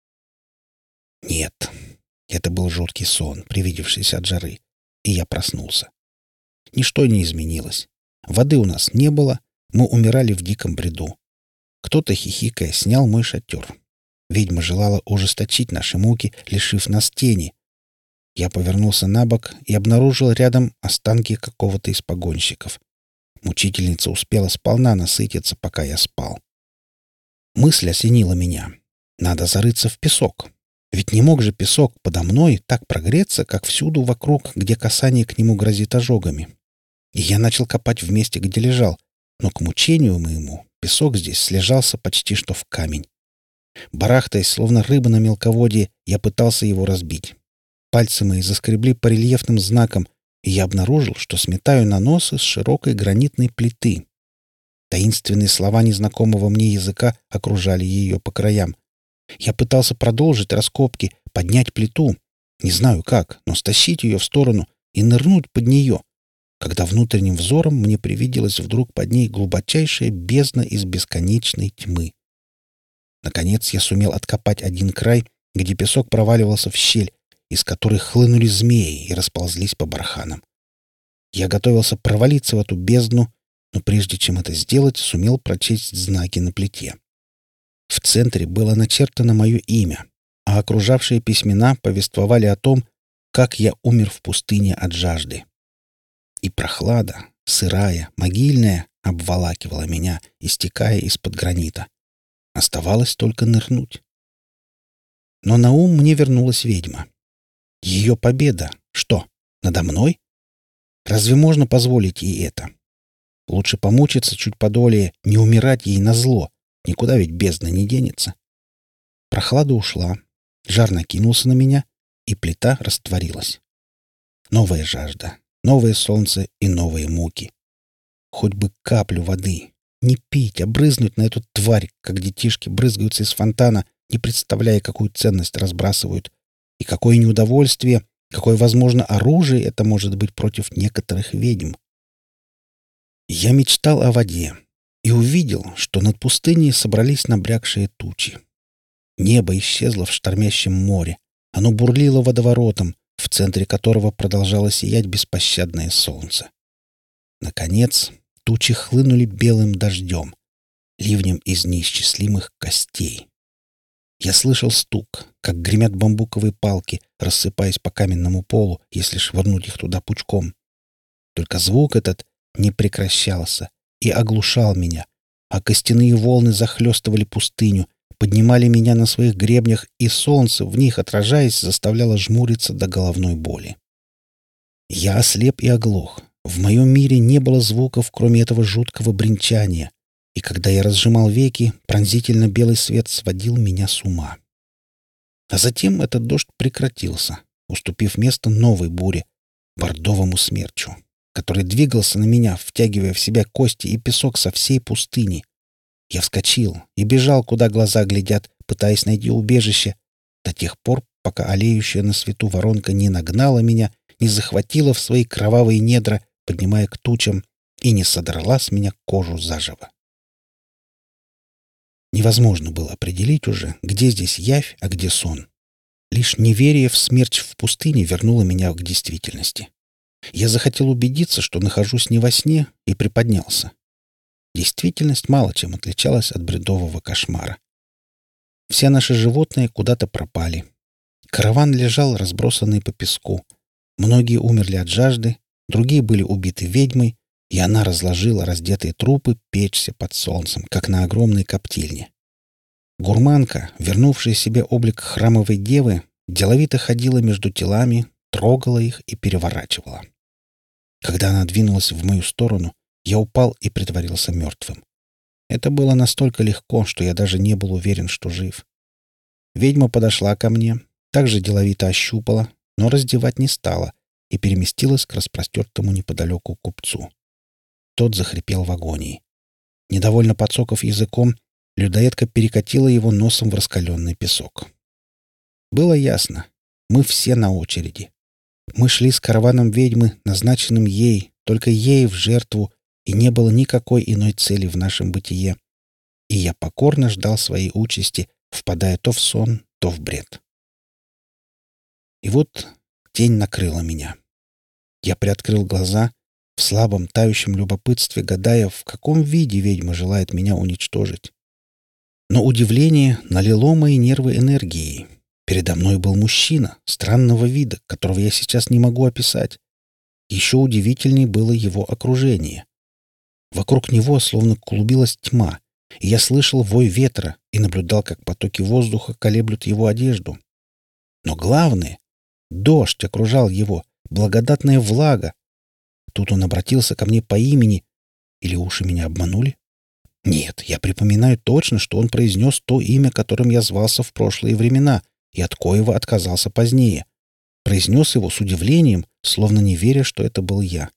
Нет, это был жуткий сон, привидевшийся от жары, и я проснулся. Ничто не изменилось. Воды у нас не было, мы умирали в диком бреду. Кто-то, хихикая, снял мой шатер. Ведьма желала ужесточить наши муки, лишив нас тени. Я повернулся на бок и обнаружил рядом останки какого-то из погонщиков. Мучительница успела сполна насытиться, пока я спал. Мысль осенила меня. Надо зарыться в песок. Ведь не мог же песок подо мной так прогреться, как всюду вокруг, где касание к нему грозит ожогами. И я начал копать в месте, где лежал, но к мучению моему песок здесь слежался почти что в камень. Барахтаясь, словно рыба на мелководье, я пытался его разбить. Пальцы мои заскребли по рельефным знакам, и я обнаружил, что сметаю наносы с широкой гранитной плиты. Таинственные слова незнакомого мне языка окружали ее по краям. Я пытался продолжить раскопки, поднять плиту. Не знаю как, но стащить ее в сторону и нырнуть под нее, когда внутренним взором мне привиделась вдруг под ней глубочайшая бездна из бесконечной тьмы. Наконец я сумел откопать один край, где песок проваливался в щель, из которой хлынули змеи и расползлись по барханам. Я готовился провалиться в эту бездну, но прежде чем это сделать, сумел прочесть знаки на плите. В центре было начертано мое имя, а окружавшие письмена повествовали о том, как я умер в пустыне от жажды. И прохлада, сырая, могильная, обволакивала меня, истекая из-под гранита. Оставалось только нырнуть. Но на ум мне вернулась ведьма. Ее победа — что, надо мной? Разве можно позволить ей это? Лучше помучиться чуть подолее, не умирать ей назло. Никуда ведь бездна не денется. Прохлада ушла, жар накинулся на меня, и плита растворилась. Новая жажда, новое солнце и новые муки. Хоть бы каплю воды. Не пить, а брызнуть на эту тварь, как детишки брызгаются из фонтана, не представляя, какую ценность разбрасывают. И какое неудовольствие, какое, возможно, оружие это может быть против некоторых ведьм. Я мечтал о воде и увидел, что над пустыней собрались набрякшие тучи. Небо исчезло в штормящем море. Оно бурлило водоворотом, в в центре которого продолжало сиять беспощадное солнце. Наконец, тучи хлынули белым дождем, ливнем из неисчислимых костей. Я слышал стук, как гремят бамбуковые палки, рассыпаясь по каменному полу, если швырнуть их туда пучком. Только звук этот не прекращался и оглушал меня, а костяные волны захлестывали пустыню, поднимали меня на своих гребнях, и солнце, в них отражаясь, заставляло жмуриться до головной боли. Я ослеп и оглох. В моем мире не было звуков, кроме этого жуткого бренчания, и когда я разжимал веки, пронзительно белый свет сводил меня с ума. А затем этот дождь прекратился, уступив место новой буре, бордовому смерчу, который двигался на меня, втягивая в себя кости и песок со всей пустыни. Я вскочил и бежал, куда глаза глядят, пытаясь найти убежище, до тех пор, пока олеющая на свету воронка не нагнала меня, не захватила в свои кровавые недра, поднимая к тучам, и не содрала с меня кожу заживо. Невозможно было определить уже, где здесь явь, а где сон. Лишь неверие в смерть в пустыне вернуло меня к действительности. Я захотел убедиться, что нахожусь не во сне, и приподнялся. Действительность мало чем отличалась от бредового кошмара. Все наши животные куда-то пропали. Караван лежал разбросанный по песку. Многие умерли от жажды, другие были убиты ведьмой, и она разложила раздетые трупы печься под солнцем, как на огромной коптильне. Гурманка, вернувшая себе облик храмовой девы, деловито ходила между телами, трогала их и переворачивала. Когда она двинулась в мою сторону, я упал и притворился мертвым. Это было настолько легко, что я даже не был уверен, что жив. Ведьма подошла ко мне, также деловито ощупала, но раздевать не стала и переместилась к распростертому неподалеку купцу. Тот захрипел в агонии. Недовольно подсоков языком, людоедка перекатила его носом в раскаленный песок. Было ясно. Мы все на очереди. Мы шли с караваном ведьмы, назначенным ей, только ей в жертву, и не было никакой иной цели в нашем бытие. И я покорно ждал своей участи, впадая то в сон, то в бред. И вот тень накрыла меня. Я приоткрыл глаза, в слабом, тающем любопытстве, гадая, в каком виде ведьма желает меня уничтожить. Но удивление налило мои нервы энергией. Передо мной был мужчина, странного вида, которого я сейчас не могу описать. Еще удивительней было его окружение. Вокруг него словно клубилась тьма, и я слышал вой ветра и наблюдал, как потоки воздуха колеблют его одежду. Но главное — дождь окружал его, благодатная влага. Тут он обратился ко мне по имени. Или уши меня обманули? Нет, я припоминаю точно, что он произнес то имя, которым я звался в прошлые времена, и от коего отказался позднее. Произнес его с удивлением, словно не веря, что это был я.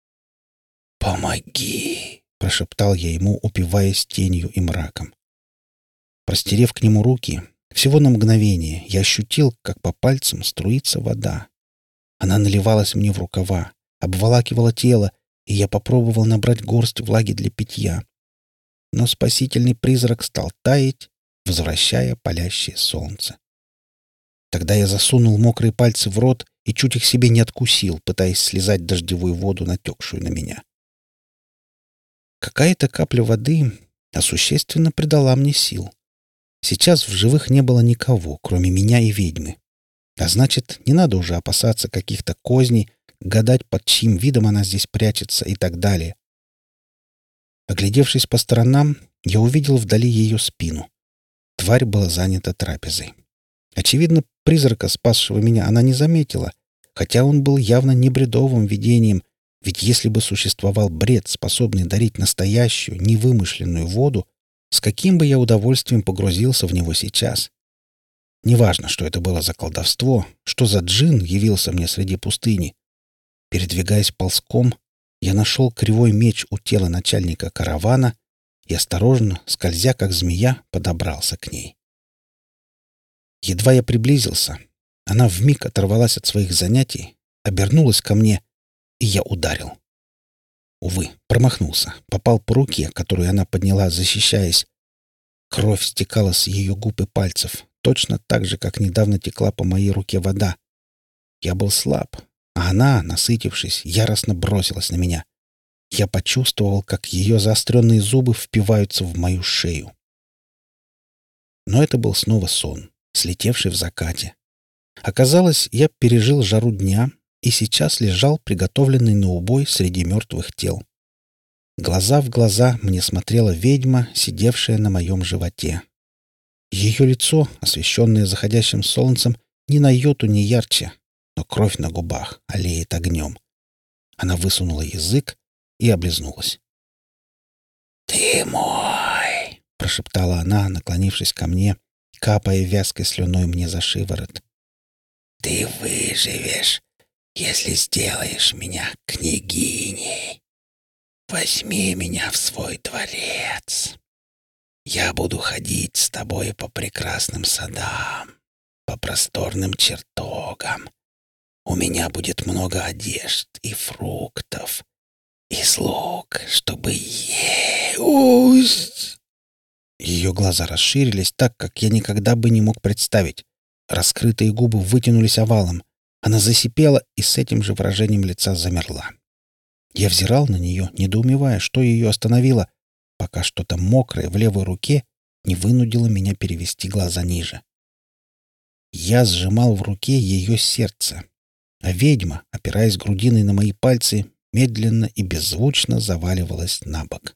«Помоги!» — прошептал я ему, упиваясь тенью и мраком. Простерев к нему руки, всего на мгновение я ощутил, как по пальцам струится вода. Она наливалась мне в рукава, обволакивала тело, и я попробовал набрать горсть влаги для питья. Но спасительный призрак стал таять, возвращая палящее солнце. Тогда я засунул мокрые пальцы в рот и чуть их себе не откусил, пытаясь слизать дождевую воду, натекшую на меня. Какая-то капля воды, существенно придала мне сил. Сейчас в живых не было никого, кроме меня и ведьмы. А значит, не надо уже опасаться каких-то козней, гадать, под чьим видом она здесь прячется и так далее. Оглядевшись по сторонам, я увидел вдали ее спину. Тварь была занята трапезой. Очевидно, призрака, спасшего меня, она не заметила, хотя он был явно не бредовым видением, ведь если бы существовал бред, способный дарить настоящую, невымышленную воду, с каким бы я удовольствием погрузился в него сейчас. Неважно, что это было за колдовство, что за джин явился мне среди пустыни. Передвигаясь ползком, я нашел кривой меч у тела начальника каравана и осторожно, скользя как змея, подобрался к ней. Едва я приблизился, она вмиг оторвалась от своих занятий, обернулась ко мне, и я ударил. Увы, промахнулся, попал по руке, которую она подняла, защищаясь. Кровь стекала с ее губ и пальцев, точно так же, как недавно текла по моей руке вода. Я был слаб, а она, насытившись, яростно бросилась на меня. Я почувствовал, как ее заостренные зубы впиваются в мою шею. Но это был снова сон, слетевший в закате. Оказалось, я пережил жару дня и сейчас лежал, приготовленный на убой среди мертвых тел. Глаза в глаза мне смотрела ведьма, сидевшая на моем животе. Ее лицо, освещенное заходящим солнцем, ни на йоту не ярче, но кровь на губах аллеет огнем. Она высунула язык и облизнулась. «Ты мой!» — прошептала она, наклонившись ко мне, капая вязкой слюной мне за шиворот. «Ты выживешь, если сделаешь меня княгиней. Возьми меня в свой дворец. Я буду ходить с тобой по прекрасным садам, по просторным чертогам. У меня будет много одежд и фруктов, и слуг, чтобы есть». Ее глаза расширились так, как я никогда бы не мог представить. Раскрытые губы вытянулись овалом. Она засипела и с этим же выражением лица замерла. Я взирал на нее, недоумевая, что ее остановило, пока что-то мокрое в левой руке не вынудило меня перевести глаза ниже. Я сжимал в руке ее сердце, а ведьма, опираясь грудиной на мои пальцы, медленно и беззвучно заваливалась на бок.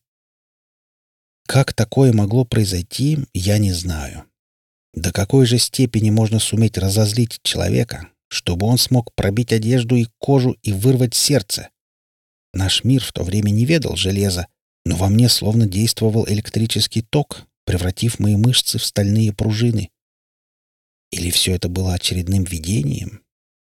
Как такое могло произойти, я не знаю. До какой же степени можно суметь разозлить человека, чтобы он смог пробить одежду и кожу и вырвать сердце? Наш мир в то время не ведал железа, но во мне словно действовал электрический ток, превратив мои мышцы в стальные пружины. Или все это было очередным видением?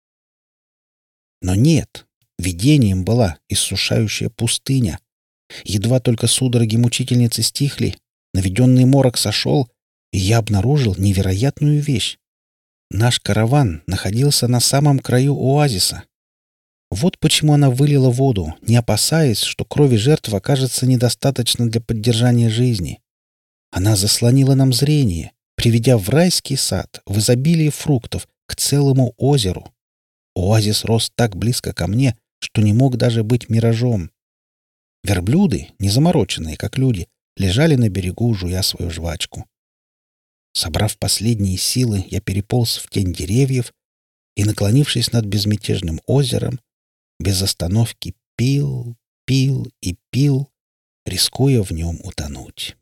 Но нет, видением была иссушающая пустыня. Едва только судороги мучительницы стихли, наведенный морок сошел, и я обнаружил невероятную вещь. Наш караван находился на самом краю оазиса. Вот почему она вылила воду, не опасаясь, что крови жертв окажется недостаточно для поддержания жизни. Она заслонила нам зрение, приведя в райский сад в изобилии фруктов к целому озеру. Оазис рос так близко ко мне, что не мог даже быть миражом. Верблюды, не замороченные, как люди, лежали на берегу, жуя свою жвачку. Собрав последние силы, я переполз в тень деревьев и, наклонившись над безмятежным озером, без остановки пил, пил и пил, рискуя в нем утонуть.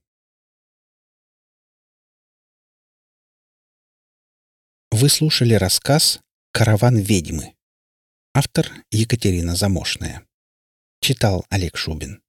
Вы слушали рассказ «Караван ведьмы». Автор Екатерина Замошная. Читал Олег Шубин.